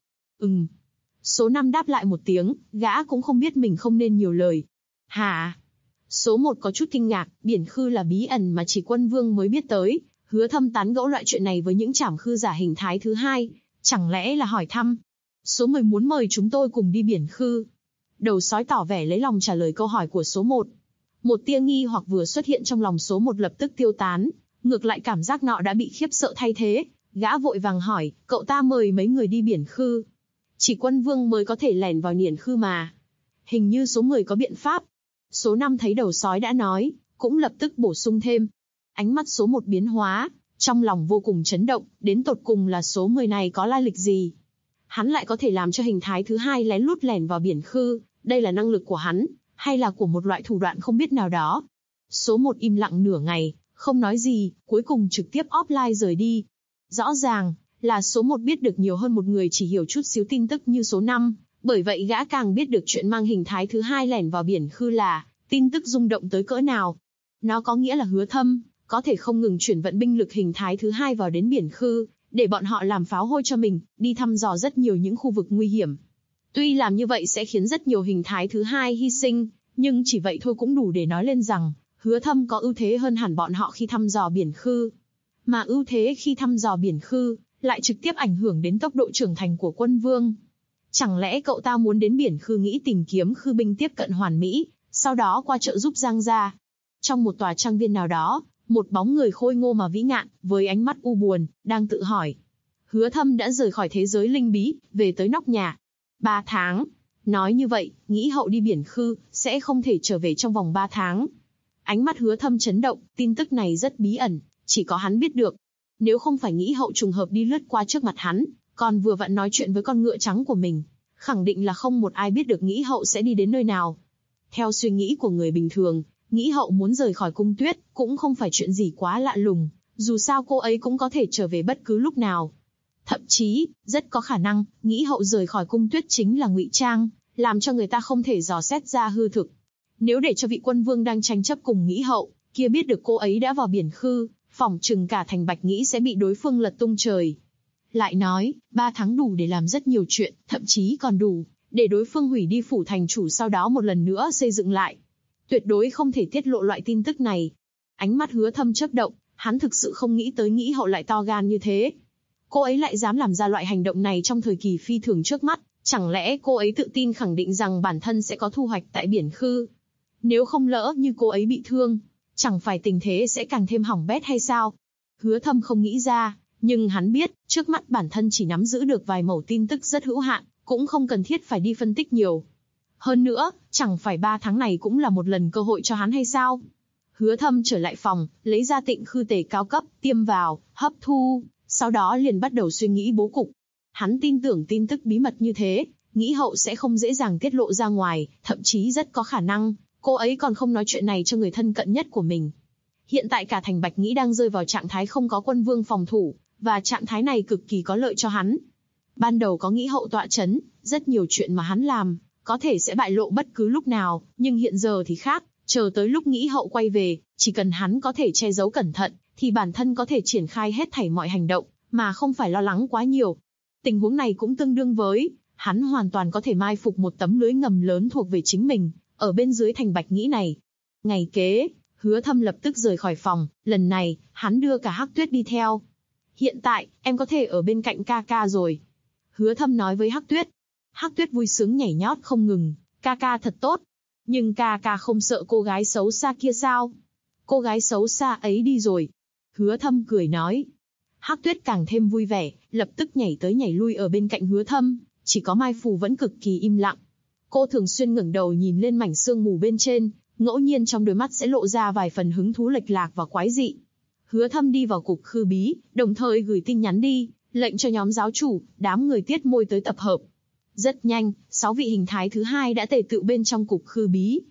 Số 5 đáp lại một tiếng, gã cũng không biết mình không nên nhiều lời. Hả? Số 1 có chút kinh ngạc, Biển Khư là bí ẩn mà chỉ Quân Vương mới biết tới. Hứa Thâm tán gẫu loại chuyện này với những trảm khư giả hình thái thứ hai, chẳng lẽ là hỏi thăm? Số 10 muốn mời chúng tôi cùng đi Biển Khư. Đầu sói tỏ vẻ lấy lòng trả lời câu hỏi của số 1. Một tia nghi hoặc vừa xuất hiện trong lòng số 1 lập tức tiêu tán, ngược lại cảm giác nọ đã bị khiếp sợ thay thế. Gã vội vàng hỏi, cậu ta mời mấy người đi Biển Khư? Chỉ Quân Vương mới có thể lẻn vào Biển Khư mà. Hình như số 10 có biện pháp. Số 5 thấy đầu sói đã nói, cũng lập tức bổ sung thêm. Ánh mắt số 1 biến hóa, trong lòng vô cùng chấn động, đến tột cùng là số 10 này có lai lịch gì? Hắn lại có thể làm cho hình thái thứ hai lén lút lẻn vào Biển Khư, đây là năng lực của hắn, hay là của một loại thủ đoạn không biết nào đó? Số 1 im lặng nửa ngày, không nói gì, cuối cùng trực tiếp offline rời đi. Rõ ràng, là số 1 biết được nhiều hơn một người chỉ hiểu chút xíu tin tức như số 5, bởi vậy gã càng biết được chuyện mang hình thái thứ hai lẻn vào Biển Khư là tin tức rung động tới cỡ nào. Nó có nghĩa là Hứa Thâm có thể không ngừng chuyển vận binh lực hình thái thứ hai vào đến Biển Khư, để bọn họ làm pháo hôi cho mình, đi thăm dò rất nhiều những khu vực nguy hiểm. Tuy làm như vậy sẽ khiến rất nhiều hình thái thứ hai hy sinh, nhưng chỉ vậy thôi cũng đủ để nói lên rằng Hứa Thâm có ưu thế hơn hẳn bọn họ khi thăm dò Biển Khư. Mà ưu thế khi thăm dò Biển Khư lại trực tiếp ảnh hưởng đến tốc độ trưởng thành của Quân Vương. Chẳng lẽ cậu ta muốn đến Biển Khư nghĩ tìm kiếm khư binh tiếp cận hoàn mỹ, sau đó qua trợ giúp Giang gia? Trong một tòa trang viên nào đó, một bóng người khôi ngô mà vĩ ngạn, với ánh mắt u buồn, đang tự hỏi. Hứa Thâm đã rời khỏi thế giới linh bí, về tới nóc nhà. 3 tháng. Nói như vậy, nghĩ hậu đi Biển Khư, sẽ không thể trở về trong vòng 3 tháng. Ánh mắt Hứa Thâm chấn động, tin tức này rất bí ẩn, chỉ có hắn biết được. Nếu không phải nghĩ hậu trùng hợp đi lướt qua trước mặt hắn, còn vừa vặn nói chuyện với con ngựa trắng của mình, khẳng định là không một ai biết được nghĩ hậu sẽ đi đến nơi nào. Theo suy nghĩ của người bình thường, nghĩ hậu muốn rời khỏi cung tuyết, cũng không phải chuyện gì quá lạ lùng, dù sao cô ấy cũng có thể trở về bất cứ lúc nào. Thậm chí, rất có khả năng, nghĩ hậu rời khỏi cung tuyết chính là ngụy trang, làm cho người ta không thể dò xét ra hư thực. Nếu để cho vị Quân Vương đang tranh chấp cùng nghĩ hậu, kia biết được cô ấy đã vào Biển Khư, phỏng chừng cả thành Bạch Nghĩ sẽ bị đối phương lật tung trời. Lại nói, 3 tháng đủ để làm rất nhiều chuyện, thậm chí còn đủ để đối phương hủy đi phủ thành chủ sau đó một lần nữa xây dựng lại. Tuyệt đối không thể tiết lộ loại tin tức này. Ánh mắt Hứa Thâm chớp động, hắn thực sự không nghĩ tới nghĩ hậu lại to gan như thế. Cô ấy lại dám làm ra loại hành động này trong thời kỳ phi thường trước mắt, chẳng lẽ cô ấy tự tin khẳng định rằng bản thân sẽ có thu hoạch tại Biển Khư? Nếu không lỡ như cô ấy bị thương, chẳng phải tình thế sẽ càng thêm hỏng bét hay sao? Hứa Thâm không nghĩ ra, nhưng hắn biết, trước mắt bản thân chỉ nắm giữ được vài mẩu tin tức rất hữu hạn, cũng không cần thiết phải đi phân tích nhiều. Hơn nữa, chẳng phải 3 tháng này cũng là một lần cơ hội cho hắn hay sao? Hứa Thâm trở lại phòng, lấy ra Tịnh Khư Tề cao cấp, tiêm vào, hấp thu, sau đó liền bắt đầu suy nghĩ bố cục. Hắn tin tưởng tin tức bí mật như thế, nghĩ hậu sẽ không dễ dàng tiết lộ ra ngoài, thậm chí rất có khả năng, cô ấy còn không nói chuyện này cho người thân cận nhất của mình. Hiện tại cả thành Bạch Nghĩ đang rơi vào trạng thái không có Quân Vương phòng thủ, và trạng thái này cực kỳ có lợi cho hắn. Ban đầu có nghĩ hậu tọa chấn, rất nhiều chuyện mà hắn làm, có thể sẽ bại lộ bất cứ lúc nào, nhưng hiện giờ thì khác, chờ tới lúc nghĩ hậu quay về, chỉ cần hắn có thể che giấu cẩn thận, thì bản thân có thể triển khai hết thảy mọi hành động, mà không phải lo lắng quá nhiều. Tình huống này cũng tương đương với, hắn hoàn toàn có thể mai phục một tấm lưới ngầm lớn thuộc về chính mình, ở bên dưới thành Bạch Nghĩ này. Ngày kế, Hứa Thâm lập tức rời khỏi phòng, lần này, hắn đưa cả Hắc Tuyết đi theo. Hiện tại, em có thể ở bên cạnh ca ca rồi. Hứa Thâm nói với Hắc Tuyết. Hắc Tuyết vui sướng nhảy nhót không ngừng, ca ca thật tốt. Nhưng ca ca không sợ cô gái xấu xa kia sao? Cô gái xấu xa ấy đi rồi. Hứa Thâm cười nói. Hắc Tuyết càng thêm vui vẻ, lập tức nhảy tới nhảy lui ở bên cạnh Hứa Thâm, chỉ có Mai Phù vẫn cực kỳ im lặng. Cô thường xuyên ngẩng đầu nhìn lên mảnh sương mù bên trên, ngẫu nhiên trong đôi mắt sẽ lộ ra vài phần hứng thú lệch lạc và quái dị. Hứa Thâm đi vào cục khư bí, đồng thời gửi tin nhắn đi, lệnh cho nhóm giáo chủ, đám người Tiết Môi tới tập hợp. Rất nhanh, 6 vị hình thái thứ hai đã tề tựu bên trong cục khư bí.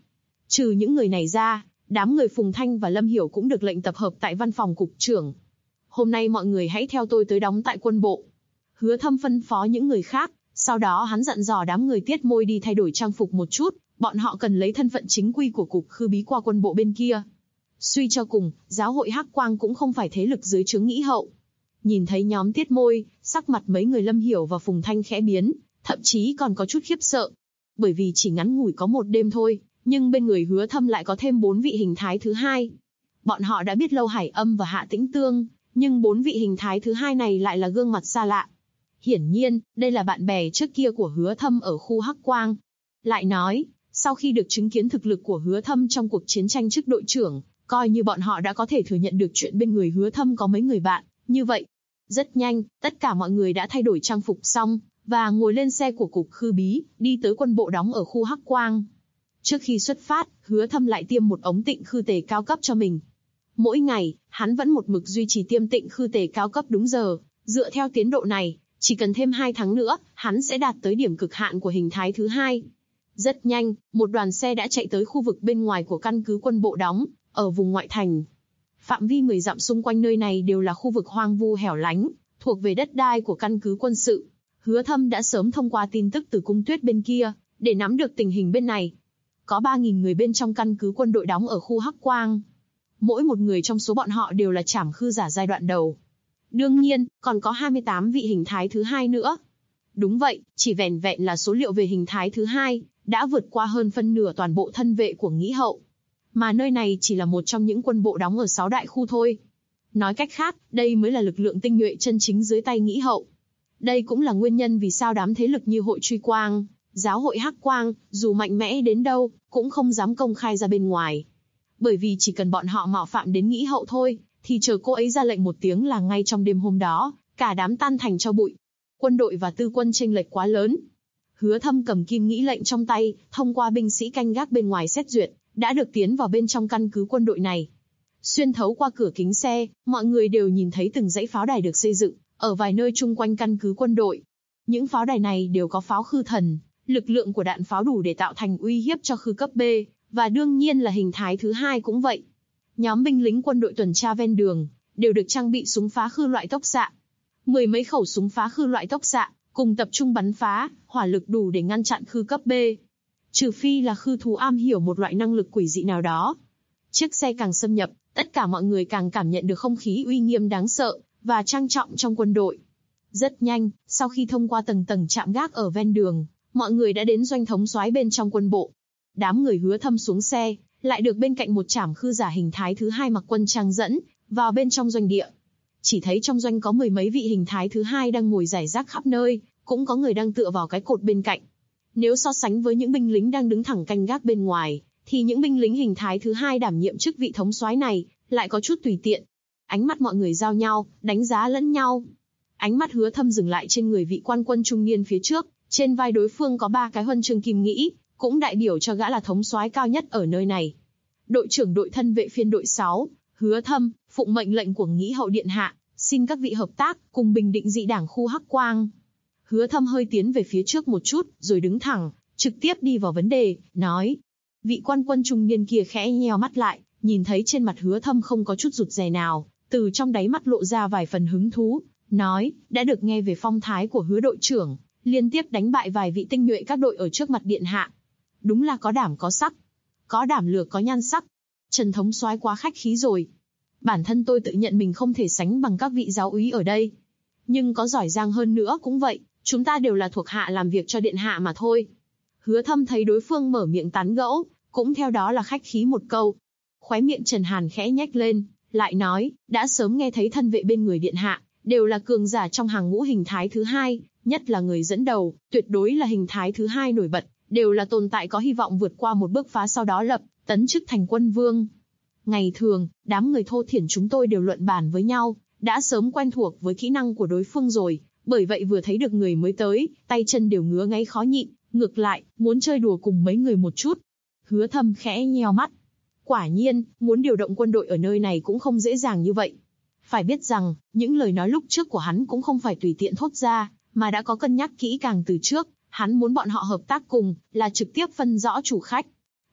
Trừ những người này ra, đám người Phùng Thanh và Lâm Hiểu cũng được lệnh tập hợp tại văn phòng cục trưởng. Hôm nay mọi người hãy theo tôi tới đóng tại quân bộ. Hứa Thâm phân phó những người khác, sau đó hắn dặn dò đám người Tiết Môi đi thay đổi trang phục một chút, bọn họ cần lấy thân phận chính quy của cục khư bí qua quân bộ bên kia. Suy cho cùng, giáo hội Hắc Quang cũng không phải thế lực dưới trướng Nghĩ Hậu. Nhìn thấy nhóm Tiết Môi, sắc mặt mấy người Lâm Hiểu và Phùng Thanh khẽ biến, thậm chí còn có chút khiếp sợ. Bởi vì chỉ ngắn ngủi có một đêm thôi, nhưng bên người Hứa Thâm lại có thêm 4 vị hình thái thứ hai. Bọn họ đã biết Lâu Hải Âm và Hạ Tĩnh Tương, nhưng 4 vị hình thái thứ hai này lại là gương mặt xa lạ. Hiển nhiên, đây là bạn bè trước kia của Hứa Thâm ở khu Hắc Quang. Lại nói, sau khi được chứng kiến thực lực của Hứa Thâm trong cuộc chiến tranh chức đội trưởng, coi như bọn họ đã có thể thừa nhận được chuyện bên người Hứa Thâm có mấy người bạn, như vậy. Rất nhanh, tất cả mọi người đã thay đổi trang phục xong, và ngồi lên xe của cục khư bí, đi tới quân bộ đóng ở khu Hắc Quang. Trước khi xuất phát, Hứa Thâm lại tiêm một ống tịnh khư tề cao cấp cho mình. Mỗi ngày, hắn vẫn một mực duy trì tiêm tịnh khư tề cao cấp đúng giờ, dựa theo tiến độ này, chỉ cần thêm 2 tháng nữa, hắn sẽ đạt tới điểm cực hạn của hình thái thứ hai. Rất nhanh, một đoàn xe đã chạy tới khu vực bên ngoài của căn cứ quân bộ đóng, ở vùng ngoại thành. Phạm vi 10 dặm xung quanh nơi này đều là khu vực hoang vu hẻo lánh, thuộc về đất đai của căn cứ quân sự. Hứa Thâm đã sớm thông qua tin tức từ cung tuyết bên kia, để nắm được tình hình bên này. Có 3.000 người bên trong căn cứ quân đội đóng ở khu Hắc Quang. Mỗi một người trong số bọn họ đều là trảm khư giả giai đoạn đầu. Đương nhiên, còn có 28 vị hình thái thứ hai nữa. Đúng vậy, chỉ vẻn vẹn là số liệu về hình thái thứ hai, đã vượt qua hơn phân nửa toàn bộ thân vệ của Nghĩ Hậu. Mà nơi này chỉ là một trong những quân bộ đóng ở 6 đại khu thôi. Nói cách khác, đây mới là lực lượng tinh nhuệ chân chính dưới tay Nghĩ Hậu. Đây cũng là nguyên nhân vì sao đám thế lực như Hội Truy Quang, Giáo hội Hắc Quang, dù mạnh mẽ đến đâu, cũng không dám công khai ra bên ngoài. Bởi vì chỉ cần bọn họ mạo phạm đến Nghĩ Hậu thôi, thì chờ cô ấy ra lệnh một tiếng là ngay trong đêm hôm đó, cả đám tan thành tro bụi. Quân đội và tư quân chênh lệch quá lớn. Hứa Thâm cầm kim nghĩ lệnh trong tay, thông qua binh sĩ canh gác bên ngoài xét duyệt, đã được tiến vào bên trong căn cứ quân đội này. Xuyên thấu qua cửa kính xe, mọi người đều nhìn thấy từng dãy pháo đài được xây dựng, ở vài nơi chung quanh căn cứ quân đội. Những pháo đài này đều có pháo khư thần, lực lượng của đạn pháo đủ để tạo thành uy hiếp cho khư cấp B, và đương nhiên là hình thái thứ hai cũng vậy. Nhóm binh lính quân đội tuần tra ven đường, đều được trang bị súng phá khư loại tốc xạ. 10 mấy khẩu súng phá khư loại tốc xạ, cùng tập trung bắn phá, hỏa lực đủ để ngăn chặn khư cấp B. Trừ phi là khư thú am hiểu một loại năng lực quỷ dị nào đó. Chiếc xe càng xâm nhập, tất cả mọi người càng cảm nhận được không khí uy nghiêm đáng sợ, và trang trọng trong quân đội. Rất nhanh, sau khi thông qua tầng tầng trạm gác ở ven đường, mọi người đã đến doanh thống soái bên trong quân bộ. Đám người Hứa Thâm xuống xe, lại được bên cạnh một trảm khư giả hình thái thứ hai mặc quân trang dẫn, vào bên trong doanh địa. Chỉ thấy trong doanh có 10 mấy vị hình thái thứ hai đang ngồi rải rác khắp nơi, cũng có người đang tựa vào cái cột bên cạnh. Nếu so sánh với những binh lính đang đứng thẳng canh gác bên ngoài, thì những binh lính hình thái thứ hai đảm nhiệm chức vị thống soái này, lại có chút tùy tiện. Ánh mắt mọi người giao nhau, đánh giá lẫn nhau. Ánh mắt Hứa Thâm dừng lại trên người vị quan quân trung niên phía trước, trên vai đối phương có 3 cái huân chương kim nghĩ, cũng đại biểu cho gã là thống soái cao nhất ở nơi này. Đội trưởng đội thân vệ phiên đội 6, Hứa Thâm, phụng mệnh lệnh của Nghĩ Hậu điện hạ, xin các vị hợp tác, cùng bình định dị đảng khu Hắc Quang. Hứa Thâm hơi tiến về phía trước một chút, rồi đứng thẳng, trực tiếp đi vào vấn đề, nói. Vị quan quân trung niên kia khẽ nheo mắt lại, nhìn thấy trên mặt Hứa Thâm không có chút rụt rè nào, từ trong đáy mắt lộ ra vài phần hứng thú, nói, đã được nghe về phong thái của Hứa đội trưởng, liên tiếp đánh bại vài vị tinh nhuệ các đội ở trước mặt điện hạ. Đúng là có đảm có sắc, có đảm lược có nhan sắc. Trần thống soái quá khách khí rồi. Bản thân tôi tự nhận mình không thể sánh bằng các vị giáo úy ở đây. Nhưng có giỏi giang hơn nữa cũng vậy, chúng ta đều là thuộc hạ làm việc cho điện hạ mà thôi. Hứa Thâm thấy đối phương mở miệng tán gẫu, cũng theo đó là khách khí một câu. Khóe miệng Trần Hàn khẽ nhếch lên, lại nói, đã sớm nghe thấy thân vệ bên người điện hạ, đều là cường giả trong hàng ngũ hình thái thứ hai, nhất là người dẫn đầu, tuyệt đối là hình thái thứ hai nổi bật, đều là tồn tại có hy vọng vượt qua một bước phá sau đó tấn chức thành quân vương. Ngày thường, đám người thô thiển chúng tôi đều luận bàn với nhau, đã sớm quen thuộc với kỹ năng của đối phương rồi, bởi vậy vừa thấy được người mới tới, tay chân đều ngứa ngáy khó nhịn, ngược lại, muốn chơi đùa cùng mấy người một chút. Hứa Thâm khẽ nheo mắt. Quả nhiên, muốn điều động quân đội ở nơi này cũng không dễ dàng như vậy. Phải biết rằng, những lời nói lúc trước của hắn cũng không phải tùy tiện thốt ra, mà đã có cân nhắc kỹ càng từ trước, hắn muốn bọn họ hợp tác cùng, là trực tiếp phân rõ chủ khách.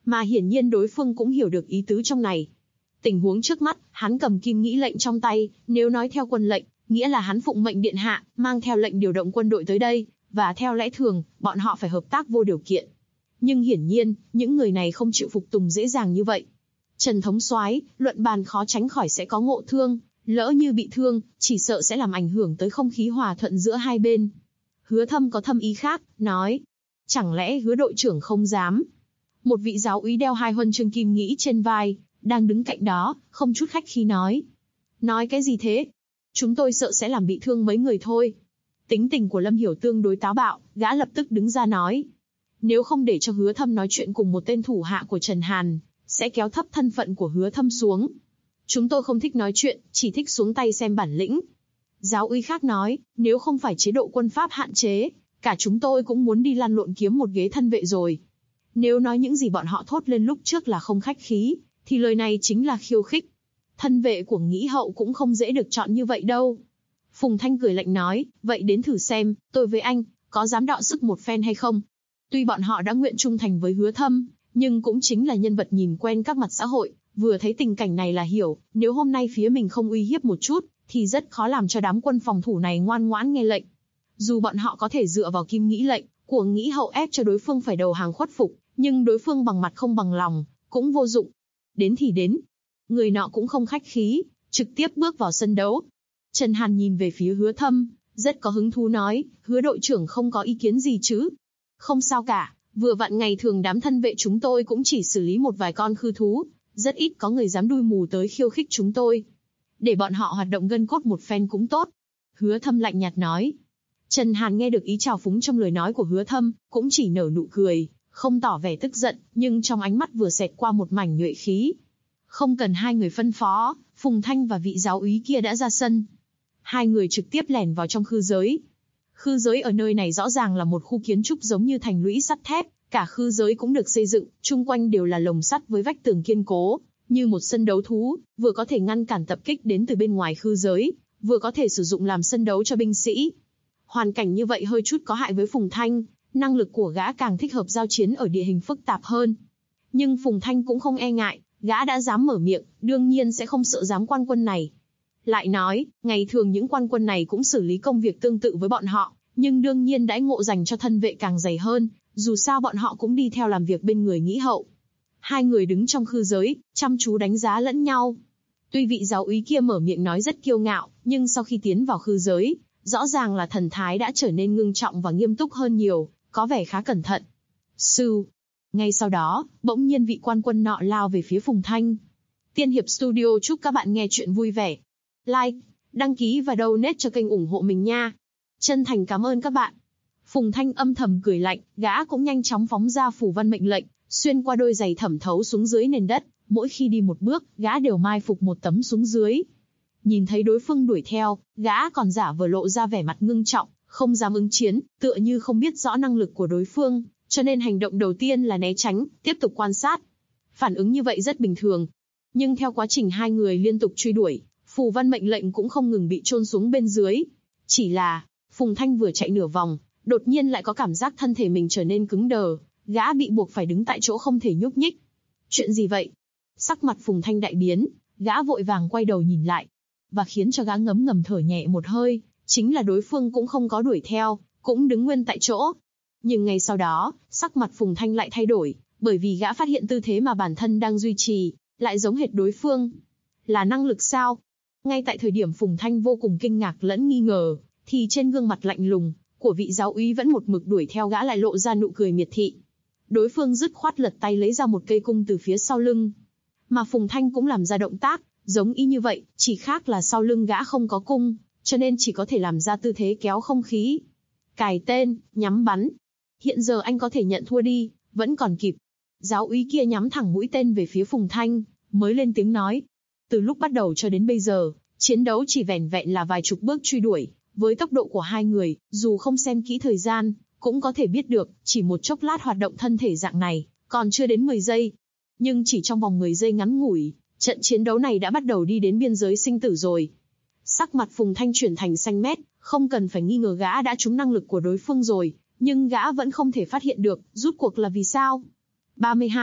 Mà hiển nhiên đối phương cũng hiểu được ý tứ trong này. Tình huống trước mắt, hắn cầm kim nghĩ lệnh trong tay, nếu nói theo quân lệnh, nghĩa là hắn phụng mệnh điện hạ, mang theo lệnh điều động quân đội tới đây, và theo lẽ thường, bọn họ phải hợp tác vô điều kiện. Nhưng hiển nhiên, những người này không chịu phục tùng dễ dàng như vậy. Trần thống soái, luận bàn khó tránh khỏi sẽ có ngộ thương, lỡ như bị thương, chỉ sợ sẽ làm ảnh hưởng tới không khí hòa thuận giữa hai bên. Hứa Thâm có thâm ý khác, nói, chẳng lẽ Hứa đội trưởng không dám? Một vị giáo úy đeo 2 huân chương kim nghĩ trên vai, đang đứng cạnh đó, không chút khách khí nói. Nói cái gì thế? Chúng tôi sợ sẽ làm bị thương mấy người thôi. Tính tình của Lâm Hiểu tương đối táo bạo, gã lập tức đứng ra nói. Nếu không để cho Hứa Thâm nói chuyện cùng một tên thủ hạ của Trần Hàn, sẽ kéo thấp thân phận của Hứa Thâm xuống. Chúng tôi không thích nói chuyện, chỉ thích xuống tay xem bản lĩnh. Giáo úy khác nói, nếu không phải chế độ quân pháp hạn chế, cả chúng tôi cũng muốn đi lăn lộn kiếm một ghế thân vệ rồi. Nếu nói những gì bọn họ thốt lên lúc trước là không khách khí, thì lời này chính là khiêu khích. Thân vệ của Nghĩ Hậu cũng không dễ được chọn như vậy đâu. Phùng Thanh cười lạnh nói, vậy đến thử xem, tôi với anh, có dám đọ sức một phen hay không? Tuy bọn họ đã nguyện trung thành với Hứa Thâm, nhưng cũng chính là nhân vật nhìn quen các mặt xã hội, vừa thấy tình cảnh này là hiểu, nếu hôm nay phía mình không uy hiếp một chút, thì rất khó làm cho đám quân phòng thủ này ngoan ngoãn nghe lệnh. Dù bọn họ có thể dựa vào kim nghĩ lệnh của Nghĩ Hậu ép cho đối phương phải đầu hàng khuất phục, nhưng đối phương bằng mặt không bằng lòng, cũng vô dụng. Đến thì đến. Người nọ cũng không khách khí, trực tiếp bước vào sân đấu. Trần Hàn nhìn về phía Hứa Thâm, rất có hứng thú nói, Hứa đội trưởng không có ý kiến gì chứ? Không sao cả, vừa vặn ngày thường đám thân vệ chúng tôi cũng chỉ xử lý một vài con khư thú, rất ít có người dám đuôi mù tới khiêu khích chúng tôi. Để bọn họ hoạt động gân cốt một phen cũng tốt. Hứa Thâm lạnh nhạt nói. Trần Hàn nghe được ý trào phúng trong lời nói của Hứa Thâm, cũng chỉ nở nụ cười, không tỏ vẻ tức giận, nhưng trong ánh mắt vừa xẹt qua một mảnh nhuệ khí. Không cần hai người phân phó, Phùng Thanh và vị giáo úy kia đã ra sân. Hai người trực tiếp lẻn vào trong khư giới. Khư giới ở nơi này rõ ràng là một khu kiến trúc giống như thành lũy sắt thép, cả khư giới cũng được xây dựng, chung quanh đều là lồng sắt với vách tường kiên cố, như một sân đấu thú, vừa có thể ngăn cản tập kích đến từ bên ngoài khư giới, vừa có thể sử dụng làm sân đấu cho binh sĩ. Hoàn cảnh như vậy hơi chút có hại với Phùng Thanh, năng lực của gã càng thích hợp giao chiến ở địa hình phức tạp hơn. Nhưng Phùng Thanh cũng không e ngại, gã đã dám mở miệng, đương nhiên sẽ không sợ dám quan quân này. Lại nói, ngày thường những quan quân này cũng xử lý công việc tương tự với bọn họ, nhưng đương nhiên đãi ngộ dành cho thân vệ càng dày hơn, dù sao bọn họ cũng đi theo làm việc bên người Nghĩ Hậu. Hai người đứng trong khư giới, chăm chú đánh giá lẫn nhau. Tuy vị giáo úy kia mở miệng nói rất kiêu ngạo, nhưng sau khi tiến vào khư giới, rõ ràng là thần thái đã trở nên ngưng trọng và nghiêm túc hơn nhiều, có vẻ khá cẩn thận. Sưu. Ngay sau đó, bỗng nhiên vị quan quân nọ lao về phía Phùng Thanh. Tiên Hiệp Studio chúc các bạn nghe chuyện vui vẻ. Like, đăng ký và donate cho kênh ủng hộ mình nha. Chân thành cảm ơn các bạn. Phùng Thanh âm thầm cười lạnh, gã cũng nhanh chóng phóng ra phù văn mệnh lệnh, xuyên qua đôi giày thẩm thấu xuống dưới nền đất, mỗi khi đi một bước, gã đều mai phục một tấm xuống dưới. Nhìn thấy đối phương đuổi theo, gã còn giả vờ lộ ra vẻ mặt ngưng trọng, không dám ứng chiến, tựa như không biết rõ năng lực của đối phương, cho nên hành động đầu tiên là né tránh, tiếp tục quan sát. Phản ứng như vậy rất bình thường. Nhưng theo quá trình hai người liên tục truy đuổi, phù văn mệnh lệnh cũng không ngừng bị chôn xuống bên dưới. Chỉ là, Phùng Thanh vừa chạy nửa vòng, đột nhiên lại có cảm giác thân thể mình trở nên cứng đờ, gã bị buộc phải đứng tại chỗ không thể nhúc nhích. Chuyện gì vậy? Sắc mặt Phùng Thanh đại biến, gã vội vàng quay đầu nhìn lại. Và khiến cho gã ngấm ngầm thở nhẹ một hơi, chính là đối phương cũng không có đuổi theo, cũng đứng nguyên tại chỗ. Nhưng ngay sau đó, sắc mặt Phùng Thanh lại thay đổi, bởi vì gã phát hiện tư thế mà bản thân đang duy trì, lại giống hệt đối phương. Là năng lực sao? Ngay tại thời điểm Phùng Thanh vô cùng kinh ngạc lẫn nghi ngờ, thì trên gương mặt lạnh lùng của vị giáo úy vẫn một mực đuổi theo gã lại lộ ra nụ cười miệt thị. Đối phương dứt khoát lật tay lấy ra một cây cung từ phía sau lưng. Mà Phùng Thanh cũng làm ra động tác, giống y như vậy, chỉ khác là sau lưng gã không có cung, cho nên chỉ có thể làm ra tư thế kéo không khí. Cài tên, nhắm bắn. Hiện giờ anh có thể nhận thua đi, vẫn còn kịp. Giáo úy kia nhắm thẳng mũi tên về phía Phùng Thanh, mới lên tiếng nói. Từ lúc bắt đầu cho đến bây giờ, chiến đấu chỉ vẻn vẹn là vài chục bước truy đuổi. Với tốc độ của hai người, dù không xem kỹ thời gian, cũng có thể biết được, chỉ một chốc lát hoạt động thân thể dạng này, còn chưa đến 10 giây. Nhưng chỉ trong vòng 10 giây ngắn ngủi, trận chiến đấu này đã bắt đầu đi đến biên giới sinh tử rồi. Sắc mặt Phùng Thanh chuyển thành xanh mét, không cần phải nghi ngờ gã đã trúng năng lực của đối phương rồi, nhưng gã vẫn không thể phát hiện được, rút cuộc là vì sao. 32.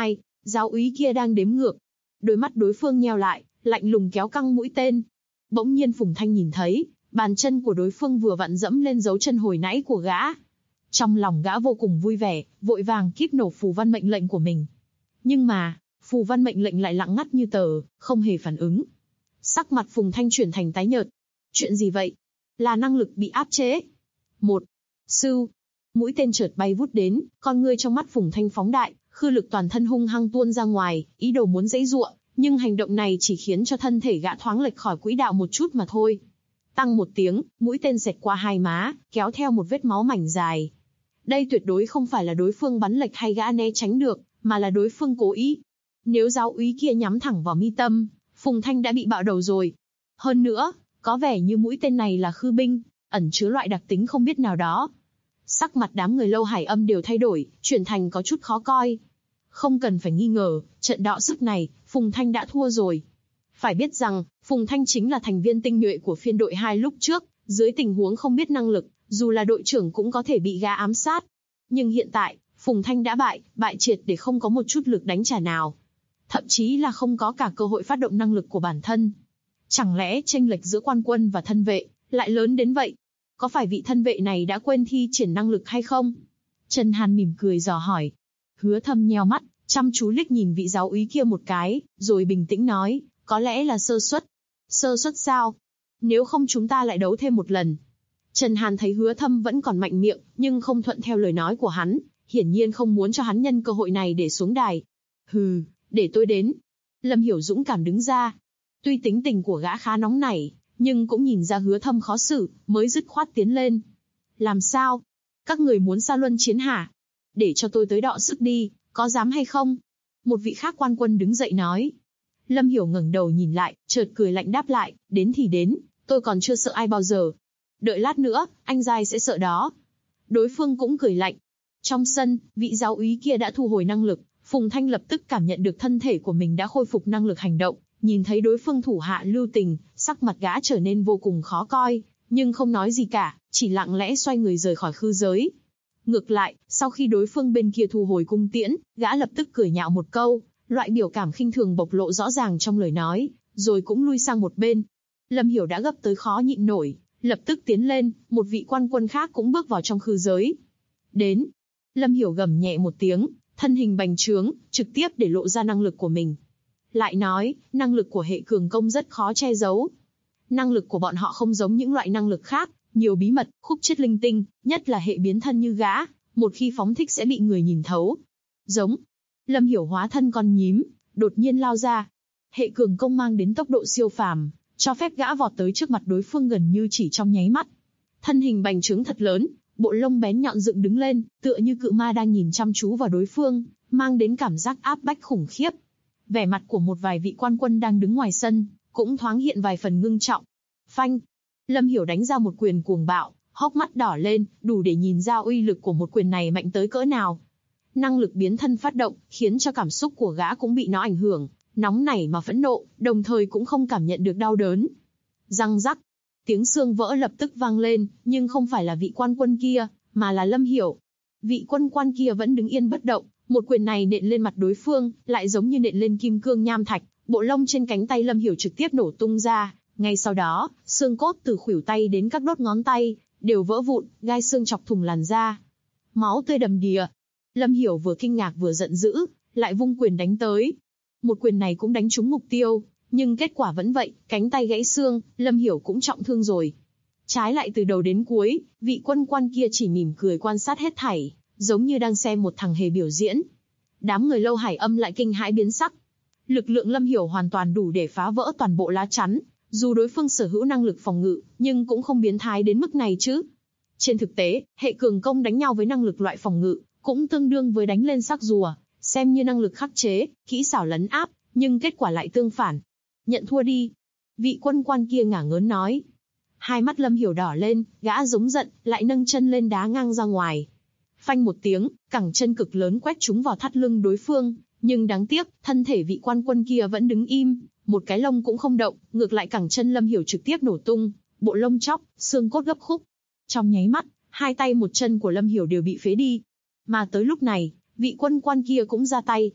Giáo úy kia đang đếm ngược. Đôi mắt đối phương nheo lại, lạnh lùng kéo căng mũi tên. Bỗng nhiên Phùng Thanh nhìn thấy, bàn chân của đối phương vừa vặn dẫm lên dấu chân hồi nãy của gã. Trong lòng gã vô cùng vui vẻ, vội vàng kíp nổ phù văn mệnh lệnh của mình. Nhưng mà, phù văn mệnh lệnh lại lặng ngắt như tờ, không hề phản ứng. Sắc mặt Phùng Thanh chuyển thành tái nhợt. Chuyện gì vậy? Là năng lực bị áp chế. Một. Sưu. Mũi tên chợt bay vút đến, con ngươi trong mắt Phùng Thanh phóng đại, khư lực toàn thân hung hăng tuôn ra ngoài, ý đồ muốn giãy giụa, nhưng hành động này chỉ khiến cho thân thể gã thoáng lệch khỏi quỹ đạo một chút mà thôi. Tăng một tiếng, mũi tên xẹt qua hai má, kéo theo một vết máu mảnh dài. Đây tuyệt đối không phải là đối phương bắn lệch hay gã né tránh được, mà là đối phương cố ý. Nếu giáo úy kia nhắm thẳng vào mi tâm, Phùng Thanh đã bị bạo đầu rồi. Hơn nữa, có vẻ như mũi tên này là khư binh, ẩn chứa loại đặc tính không biết nào đó. Sắc mặt đám người Lâu Hải Âm đều thay đổi, chuyển thành có chút khó coi. Không cần phải nghi ngờ, trận đọ sức này, Phùng Thanh đã thua rồi. Phải biết rằng, Phùng Thanh chính là thành viên tinh nhuệ của phiên đội 2 lúc trước, dưới tình huống không biết năng lực, dù là đội trưởng cũng có thể bị gã ám sát. Nhưng hiện tại, Phùng Thanh đã bại triệt để không có một chút lực đánh trả nào. Thậm chí là không có cả cơ hội phát động năng lực của bản thân. Chẳng lẽ chênh lệch giữa quan quân và thân vệ lại lớn đến vậy? Có phải vị thân vệ này đã quên thi triển năng lực hay không? Trần Hàn mỉm cười dò hỏi. Hứa Thâm nheo mắt, chăm chú liếc nhìn vị giáo úy kia một cái, rồi bình tĩnh nói, có lẽ là sơ suất. Sơ suất sao? Nếu không chúng ta lại đấu thêm một lần. Trần Hàn thấy Hứa Thâm vẫn còn mạnh miệng, nhưng không thuận theo lời nói của hắn, hiển nhiên không muốn cho hắn nhân cơ hội này để xuống đài. Hừ, để tôi đến. Lâm Hiểu dũng cảm đứng ra. Tuy tính tình của gã khá nóng nảy, nhưng cũng nhìn ra Hứa Thâm khó xử, mới dứt khoát tiến lên. Làm sao? Các người muốn xa luân chiến hả? Để cho tôi tới đọ sức đi, có dám hay không? Một vị khác quan quân đứng dậy nói. Lâm Hiểu ngẩng đầu nhìn lại, chợt cười lạnh đáp lại, đến thì đến, tôi còn chưa sợ ai bao giờ. Đợi lát nữa, anh giai sẽ sợ đó. Đối phương cũng cười lạnh. Trong sân, vị giáo úy kia đã thu hồi năng lực, Phùng Thanh lập tức cảm nhận được thân thể của mình đã khôi phục năng lực hành động, nhìn thấy đối phương thủ hạ lưu tình, sắc mặt gã trở nên vô cùng khó coi, nhưng không nói gì cả, chỉ lặng lẽ xoay người rời khỏi khư giới. Ngược lại, sau khi đối phương bên kia thu hồi cung tiễn, gã lập tức cười nhạo một câu, loại biểu cảm khinh thường bộc lộ rõ ràng trong lời nói, rồi cũng lui sang một bên. Lâm Hiểu đã gấp tới khó nhịn nổi, lập tức tiến lên, một vị quan quân khác cũng bước vào trong khư giới. Đến. Lâm Hiểu gầm nhẹ một tiếng, thân hình bành trướng, trực tiếp để lộ ra năng lực của mình. Lại nói, năng lực của hệ cường công rất khó che giấu. Năng lực của bọn họ không giống những loại năng lực khác, nhiều bí mật, khúc chiết linh tinh, nhất là hệ biến thân như gã, một khi phóng thích sẽ bị người nhìn thấu. Giống. Lâm Hiểu hóa thân con nhím, đột nhiên lao ra. Hệ cường công mang đến tốc độ siêu phàm, cho phép gã vọt tới trước mặt đối phương gần như chỉ trong nháy mắt. Thân hình bành trướng thật lớn, bộ lông bén nhọn dựng đứng lên, tựa như cự ma đang nhìn chăm chú vào đối phương, mang đến cảm giác áp bách khủng khiếp. Vẻ mặt của một vài vị quan quân đang đứng ngoài sân, cũng thoáng hiện vài phần ngưng trọng. Phanh! Lâm Hiểu đánh ra một quyền cuồng bạo, hốc mắt đỏ lên, đủ để nhìn ra uy lực của một quyền này mạnh tới cỡ nào. Năng lực biến thân phát động, khiến cho cảm xúc của gã cũng bị nó ảnh hưởng, nóng nảy mà phẫn nộ, đồng thời cũng không cảm nhận được đau đớn. Răng rắc! Tiếng xương vỡ lập tức vang lên, nhưng không phải là vị quan quân kia, mà là Lâm Hiểu. Vị quân quan kia vẫn đứng yên bất động, một quyền này nện lên mặt đối phương, lại giống như nện lên kim cương nham thạch, bộ lông trên cánh tay Lâm Hiểu trực tiếp nổ tung ra, ngay sau đó, xương cốt từ khuỷu tay đến các đốt ngón tay đều vỡ vụn, gai xương chọc thủng làn da. Máu tươi đầm đìa. Lâm Hiểu vừa kinh ngạc vừa giận dữ, lại vung quyền đánh tới. Một quyền này cũng đánh trúng mục tiêu, nhưng kết quả vẫn vậy, cánh tay gãy xương, Lâm Hiểu cũng trọng thương rồi. Trái lại từ đầu đến cuối, vị quân quan kia chỉ mỉm cười quan sát hết thảy, giống như đang xem một thằng hề biểu diễn. Đám người Lâu Hải Âm lại kinh hãi biến sắc. Lực lượng Lâm Hiểu hoàn toàn đủ để phá vỡ toàn bộ lá chắn, dù đối phương sở hữu năng lực phòng ngự, nhưng cũng không biến thái đến mức này chứ. Trên thực tế, hệ cường công đánh nhau với năng lực loại phòng ngự, cũng tương đương với đánh lên xác rùa, xem như năng lực khắc chế, kỹ xảo lấn áp, nhưng kết quả lại tương phản. Nhận thua đi. Vị quân quan kia ngả ngớn nói. Hai mắt Lâm Hiểu đỏ lên, gã giống giận, lại nâng chân lên đá ngang ra ngoài. Phanh một tiếng, cẳng chân cực lớn quét trúng vào thắt lưng đối phương, nhưng đáng tiếc, thân thể vị quan quân kia vẫn đứng im, một cái lông cũng không động, ngược lại cẳng chân Lâm Hiểu trực tiếp nổ tung, bộ lông chóc, xương cốt gấp khúc. Trong nháy mắt, hai tay một chân của Lâm Hiểu đều bị phế đi. Mà tới lúc này, vị quân quan kia cũng ra tay.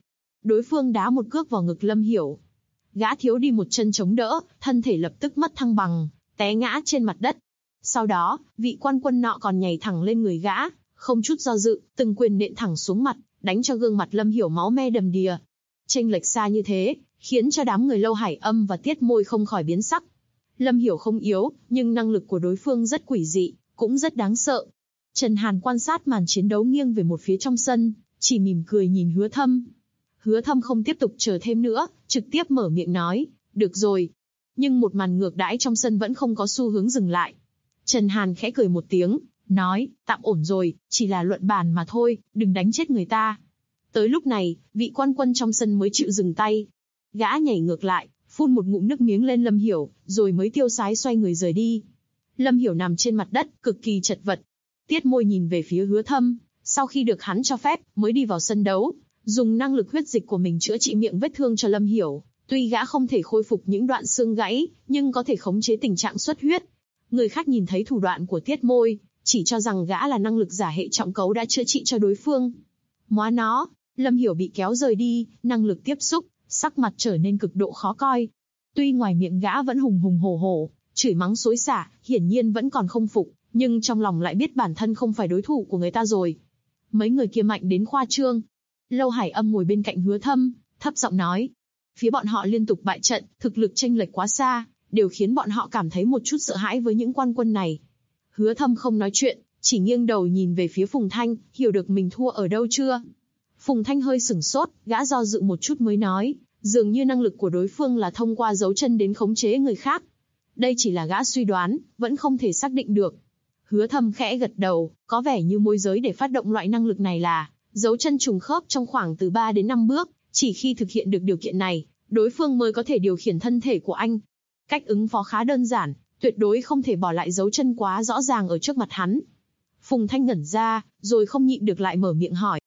đối phương đá một cước vào ngực Lâm Hiểu. Gã thiếu đi một chân chống đỡ, thân thể lập tức mất thăng bằng, té ngã trên mặt đất. Sau đó, vị quan quân nọ còn nhảy thẳng lên người gã, không chút do dự, từng quyền nện thẳng xuống mặt, đánh cho gương mặt Lâm Hiểu máu me đầm đìa. Chênh lệch xa như thế, khiến cho đám người Lâu Hải Âm và Tiết Môi không khỏi biến sắc. Lâm Hiểu không yếu, nhưng năng lực của đối phương rất quỷ dị, cũng rất đáng sợ. Trần Hàn quan sát màn chiến đấu nghiêng về một phía trong sân, chỉ mỉm cười nhìn Hứa Thâm. Hứa Thâm không tiếp tục chờ thêm nữa, trực tiếp mở miệng nói, được rồi. Nhưng một màn ngược đãi trong sân vẫn không có xu hướng dừng lại. Trần Hàn khẽ cười một tiếng, nói, tạm ổn rồi, chỉ là luận bàn mà thôi, đừng đánh chết người ta. Tới lúc này, vị quan quân trong sân mới chịu dừng tay. Gã nhảy ngược lại, phun một ngụm nước miếng lên Lâm Hiểu, rồi mới tiêu sái xoay người rời đi. Lâm Hiểu nằm trên mặt đất, cực kỳ chật vật. Tiết Môi nhìn về phía Hứa Thâm, sau khi được hắn cho phép, mới đi vào sân đấu, dùng năng lực huyết dịch của mình chữa trị miệng vết thương cho Lâm Hiểu. Tuy gã không thể khôi phục những đoạn xương gãy, nhưng có thể khống chế tình trạng xuất huyết. Người khác nhìn thấy thủ đoạn của Tiết Môi, chỉ cho rằng gã là năng lực giả hệ trọng cấu đã chữa trị cho đối phương. Móa nó, Lâm Hiểu bị kéo rời đi, năng lực tiếp xúc, sắc mặt trở nên cực độ khó coi. Tuy ngoài miệng gã vẫn hùng hùng hổ hổ, chửi mắng xối xả, hiển nhiên vẫn còn không phục, nhưng trong lòng lại biết bản thân không phải đối thủ của người ta rồi. Mấy người kia mạnh đến khoa trương. Lâu Hải Âm ngồi bên cạnh Hứa Thâm, thấp giọng nói. Phía bọn họ liên tục bại trận, thực lực chênh lệch quá xa, đều khiến bọn họ cảm thấy một chút sợ hãi với những quan quân này. Hứa Thâm không nói chuyện, chỉ nghiêng đầu nhìn về phía Phùng Thanh, hiểu được mình thua ở đâu chưa? Phùng Thanh hơi sửng sốt, gã do dự một chút mới nói, dường như năng lực của đối phương là thông qua dấu chân đến khống chế người khác. Đây chỉ là gã suy đoán, vẫn không thể xác định được. Hứa Thâm khẽ gật đầu, có vẻ như môi giới để phát động loại năng lực này là dấu chân trùng khớp trong khoảng từ 3 đến 5 bước, chỉ khi thực hiện được điều kiện này, đối phương mới có thể điều khiển thân thể của anh. Cách ứng phó khá đơn giản, tuyệt đối không thể bỏ lại dấu chân quá rõ ràng ở trước mặt hắn. Phùng Thanh ngẩn ra, rồi không nhịn được lại mở miệng hỏi.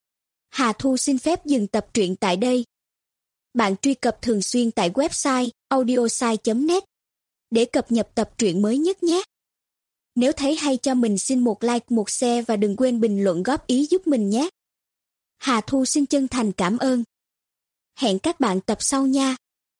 Hà Thu xin phép dừng tập truyện tại đây. Bạn truy cập thường xuyên tại website audiosai.net để cập nhật tập truyện mới nhất nhé. Nếu thấy hay cho mình xin một like, một share và đừng quên bình luận góp ý giúp mình nhé. Hà Thu xin chân thành cảm ơn. Hẹn các bạn tập sau nha.